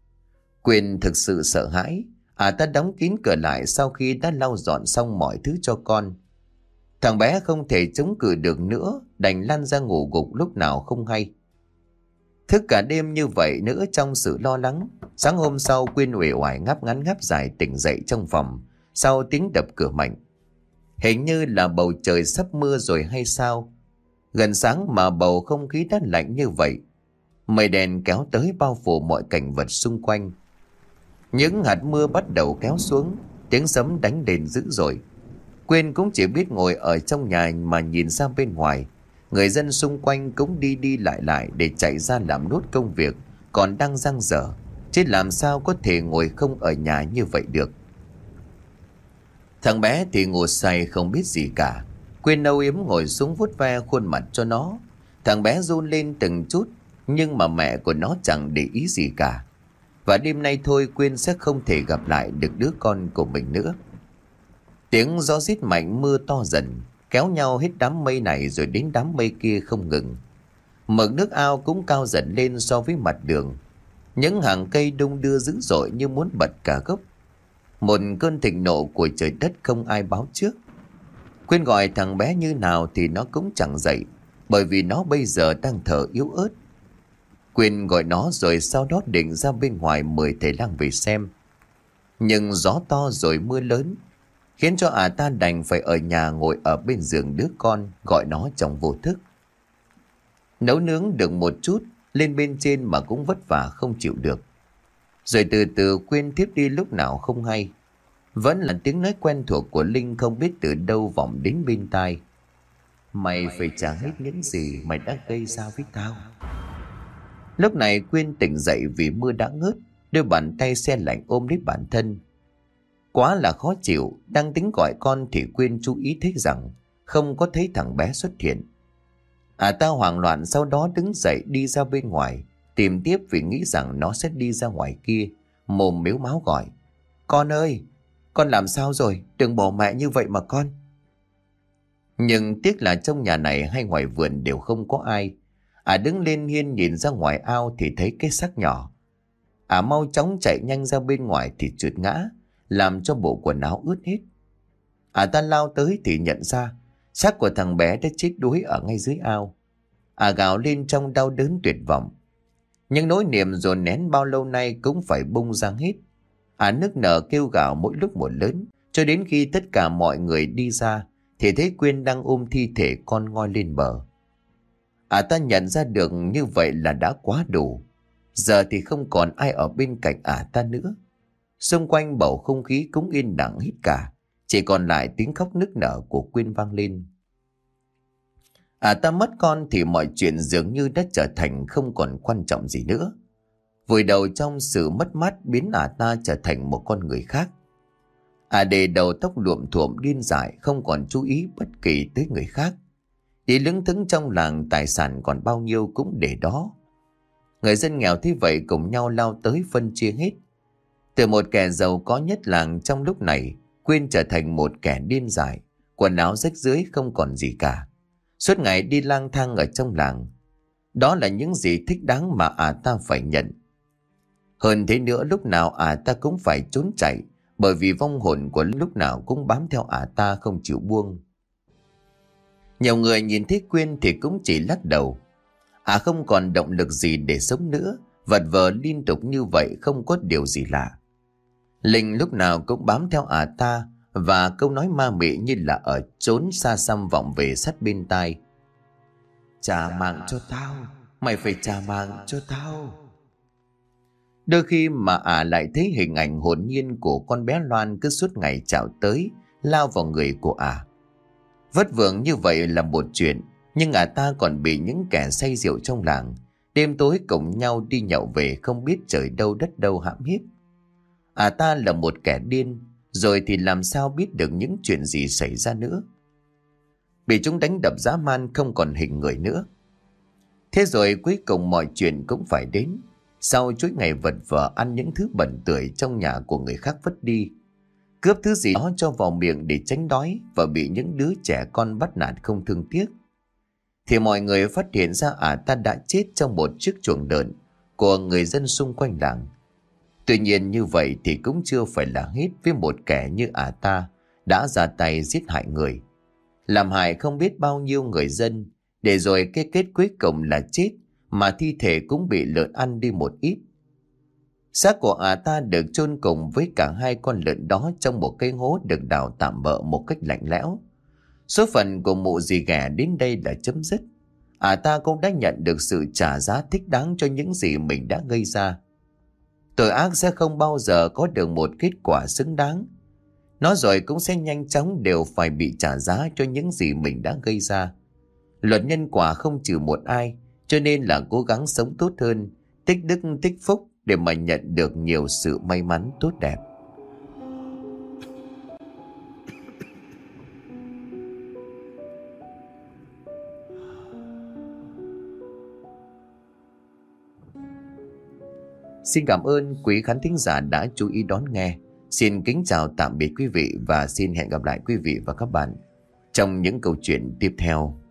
Quyên thực sự sợ hãi, ả ta đóng kín cửa lại sau khi đã lau dọn xong mọi thứ cho con. Thằng bé không thể chống cự được nữa, đành lăn ra ngủ gục lúc nào không hay. Thức cả đêm như vậy nữa trong sự lo lắng. Sáng hôm sau, Quyên uể oải ngáp ngắn ngáp dài tỉnh dậy trong phòng sau tiếng đập cửa mạnh. Hình như là bầu trời sắp mưa rồi hay sao. Gần sáng mà bầu không khí đã lạnh như vậy. Mây đen kéo tới bao phủ mọi cảnh vật xung quanh. Những hạt mưa bắt đầu kéo xuống, tiếng sấm đánh đền dữ dội. Quyên cũng chỉ biết ngồi ở trong nhà mà nhìn ra bên ngoài. Người dân xung quanh cũng đi đi lại lại để chạy ra làm nốt công việc còn đang dang dở, chứ làm sao có thể ngồi không ở nhà như vậy được. Thằng bé thì ngủ say không biết gì cả. Quyên âu yếm ngồi xuống vuốt ve khuôn mặt cho nó. Thằng bé run lên từng chút, nhưng mà mẹ của nó chẳng để ý gì cả. Và đêm nay thôi Quyên sẽ không thể gặp lại được đứa con của mình nữa. Tiếng gió rít mạnh, mưa to dần, kéo nhau hết đám mây này rồi đến đám mây kia không ngừng. Mực nước ao cũng cao dần lên so với mặt đường. Những hàng cây đung đưa dữ dội như muốn bật cả gốc. Một cơn thịnh nộ của trời đất không ai báo trước. Quyên gọi thằng bé như nào thì nó cũng chẳng dậy, bởi vì nó bây giờ đang thở yếu ớt. Quyên gọi nó rồi sau đó định ra bên ngoài mời thầy lang về xem. Nhưng gió to rồi mưa lớn, khiến cho ả ta đành phải ở nhà ngồi ở bên giường đứa con, gọi nó trong vô thức. Nấu nướng được một chút, lên bên trên mà cũng vất vả không chịu được. Rồi từ từ Quyên thiếp đi lúc nào không hay. Vẫn là tiếng nói quen thuộc của Linh không biết từ đâu vọng đến bên tai. Mày phải trả hết những gì mày đã gây ra với tao. Lúc này Quyên tỉnh dậy vì mưa đã ngớt, đôi bàn tay se lạnh ôm lấy bản thân. Quá là khó chịu, đang tính gọi con thì Quyên chú ý thấy rằng không có thấy thằng bé xuất hiện. À ta hoảng loạn sau đó đứng dậy đi ra bên ngoài, tìm tiếp vì nghĩ rằng nó sẽ đi ra ngoài kia, mồm mếu máo gọi. Con ơi, con làm sao rồi, đừng bỏ mẹ như vậy mà con. Nhưng tiếc là trong nhà này hay ngoài vườn đều không có ai. À đứng lên hiên nhìn ra ngoài ao thì thấy cái xác nhỏ. À mau chóng chạy nhanh ra bên ngoài thì trượt ngã, làm cho bộ quần áo ướt hết. À ta lao tới thì nhận ra xác của thằng bé đã chết đuối ở ngay dưới ao. À gào lên trong đau đớn tuyệt vọng. Nhưng nỗi niềm dồn nén bao lâu nay cũng phải bung ra hết. À nức nở kêu gào mỗi lúc một lớn, cho đến khi tất cả mọi người đi ra thì thấy Quyên đang ôm thi thể con ngoi lên bờ. À ta nhận ra được như vậy là đã quá đủ. Giờ thì không còn ai ở bên cạnh à ta nữa. Xung quanh bầu không khí cũng yên lặng hết cả, chỉ còn lại tiếng khóc nức nở của Quyên vang lên. À ta mất con thì mọi chuyện dường như đã trở thành không còn quan trọng gì nữa. Vùi đầu trong sự mất mát biến à ta trở thành một con người khác. À để đầu tóc luộm thuộm điên dại, không còn chú ý bất kỳ tới người khác. Đi lững thững trong làng, tài sản còn bao nhiêu cũng để đó. Người dân nghèo thế vậy cùng nhau lao tới phân chia hết. Từ một kẻ giàu có nhất làng trong lúc này, Quyên trở thành một kẻ điên dại, quần áo rách rưới không còn gì cả. suốt ngày đi lang thang ở trong làng. Đó là những gì thích đáng mà ả ta phải nhận. Hơn thế nữa, lúc nào ả ta cũng phải trốn chạy, bởi vì vong hồn của lúc nào cũng bám theo ả ta không chịu buông. Nhiều người nhìn thấy Quyên thì cũng chỉ lắc đầu. Ả không còn động lực gì để sống nữa, vật vờ liên tục như vậy không có điều gì lạ. Linh lúc nào cũng bám theo ả ta, và câu nói ma mị như là ở trốn xa xăm vọng về sát bên tai. Trả mạng cho tao, mày phải trả mạng cho tao. Đôi khi mà ả lại thấy hình ảnh hồn nhiên của con bé Loan cứ suốt ngày chào tới, lao vào người của ả. Vất vưởng như vậy là một chuyện, nhưng ả ta còn bị những kẻ say rượu trong làng đêm tối cùng nhau đi nhậu về không biết trời đâu đất đâu hãm hiếp. Ả ta là một kẻ điên, rồi thì làm sao biết được những chuyện gì xảy ra nữa. Bị chúng đánh đập dã man không còn hình người nữa. Thế rồi cuối cùng mọi chuyện cũng phải đến. Sau chuỗi ngày vật vờ ăn những thứ bẩn tưởi trong nhà của người khác vứt đi, cướp thứ gì đó cho vào miệng để tránh đói, và bị những đứa trẻ con bắt nạt không thương tiếc, thì mọi người phát hiện ra ả ta đã chết trong một chiếc chuồng lợn của người dân xung quanh làng. Tuy nhiên như vậy thì cũng chưa phải là hết với một kẻ như ả ta đã ra tay giết hại người, làm hại không biết bao nhiêu người dân, để rồi cái kết cuối cùng là chết, mà thi thể cũng bị lợn ăn đi một ít. Xác của ả ta được chôn cùng với cả hai con lợn đó trong một cái hố được đào tạm bợ một cách lạnh lẽo. Số phận của mụ dì ghẻ đến đây là chấm dứt. Ả ta cũng đã nhận được sự trả giá thích đáng cho những gì mình đã gây ra. Tội ác sẽ không bao giờ có được một kết quả xứng đáng. Nó rồi cũng sẽ nhanh chóng đều phải bị trả giá cho những gì mình đã gây ra. Luật nhân quả không trừ một ai, cho nên là cố gắng sống tốt hơn, tích đức tích phúc để mà nhận được nhiều sự may mắn tốt đẹp. Xin cảm ơn quý khán thính giả đã chú ý đón nghe. Xin kính chào tạm biệt quý vị và xin hẹn gặp lại quý vị và các bạn trong những câu chuyện tiếp theo.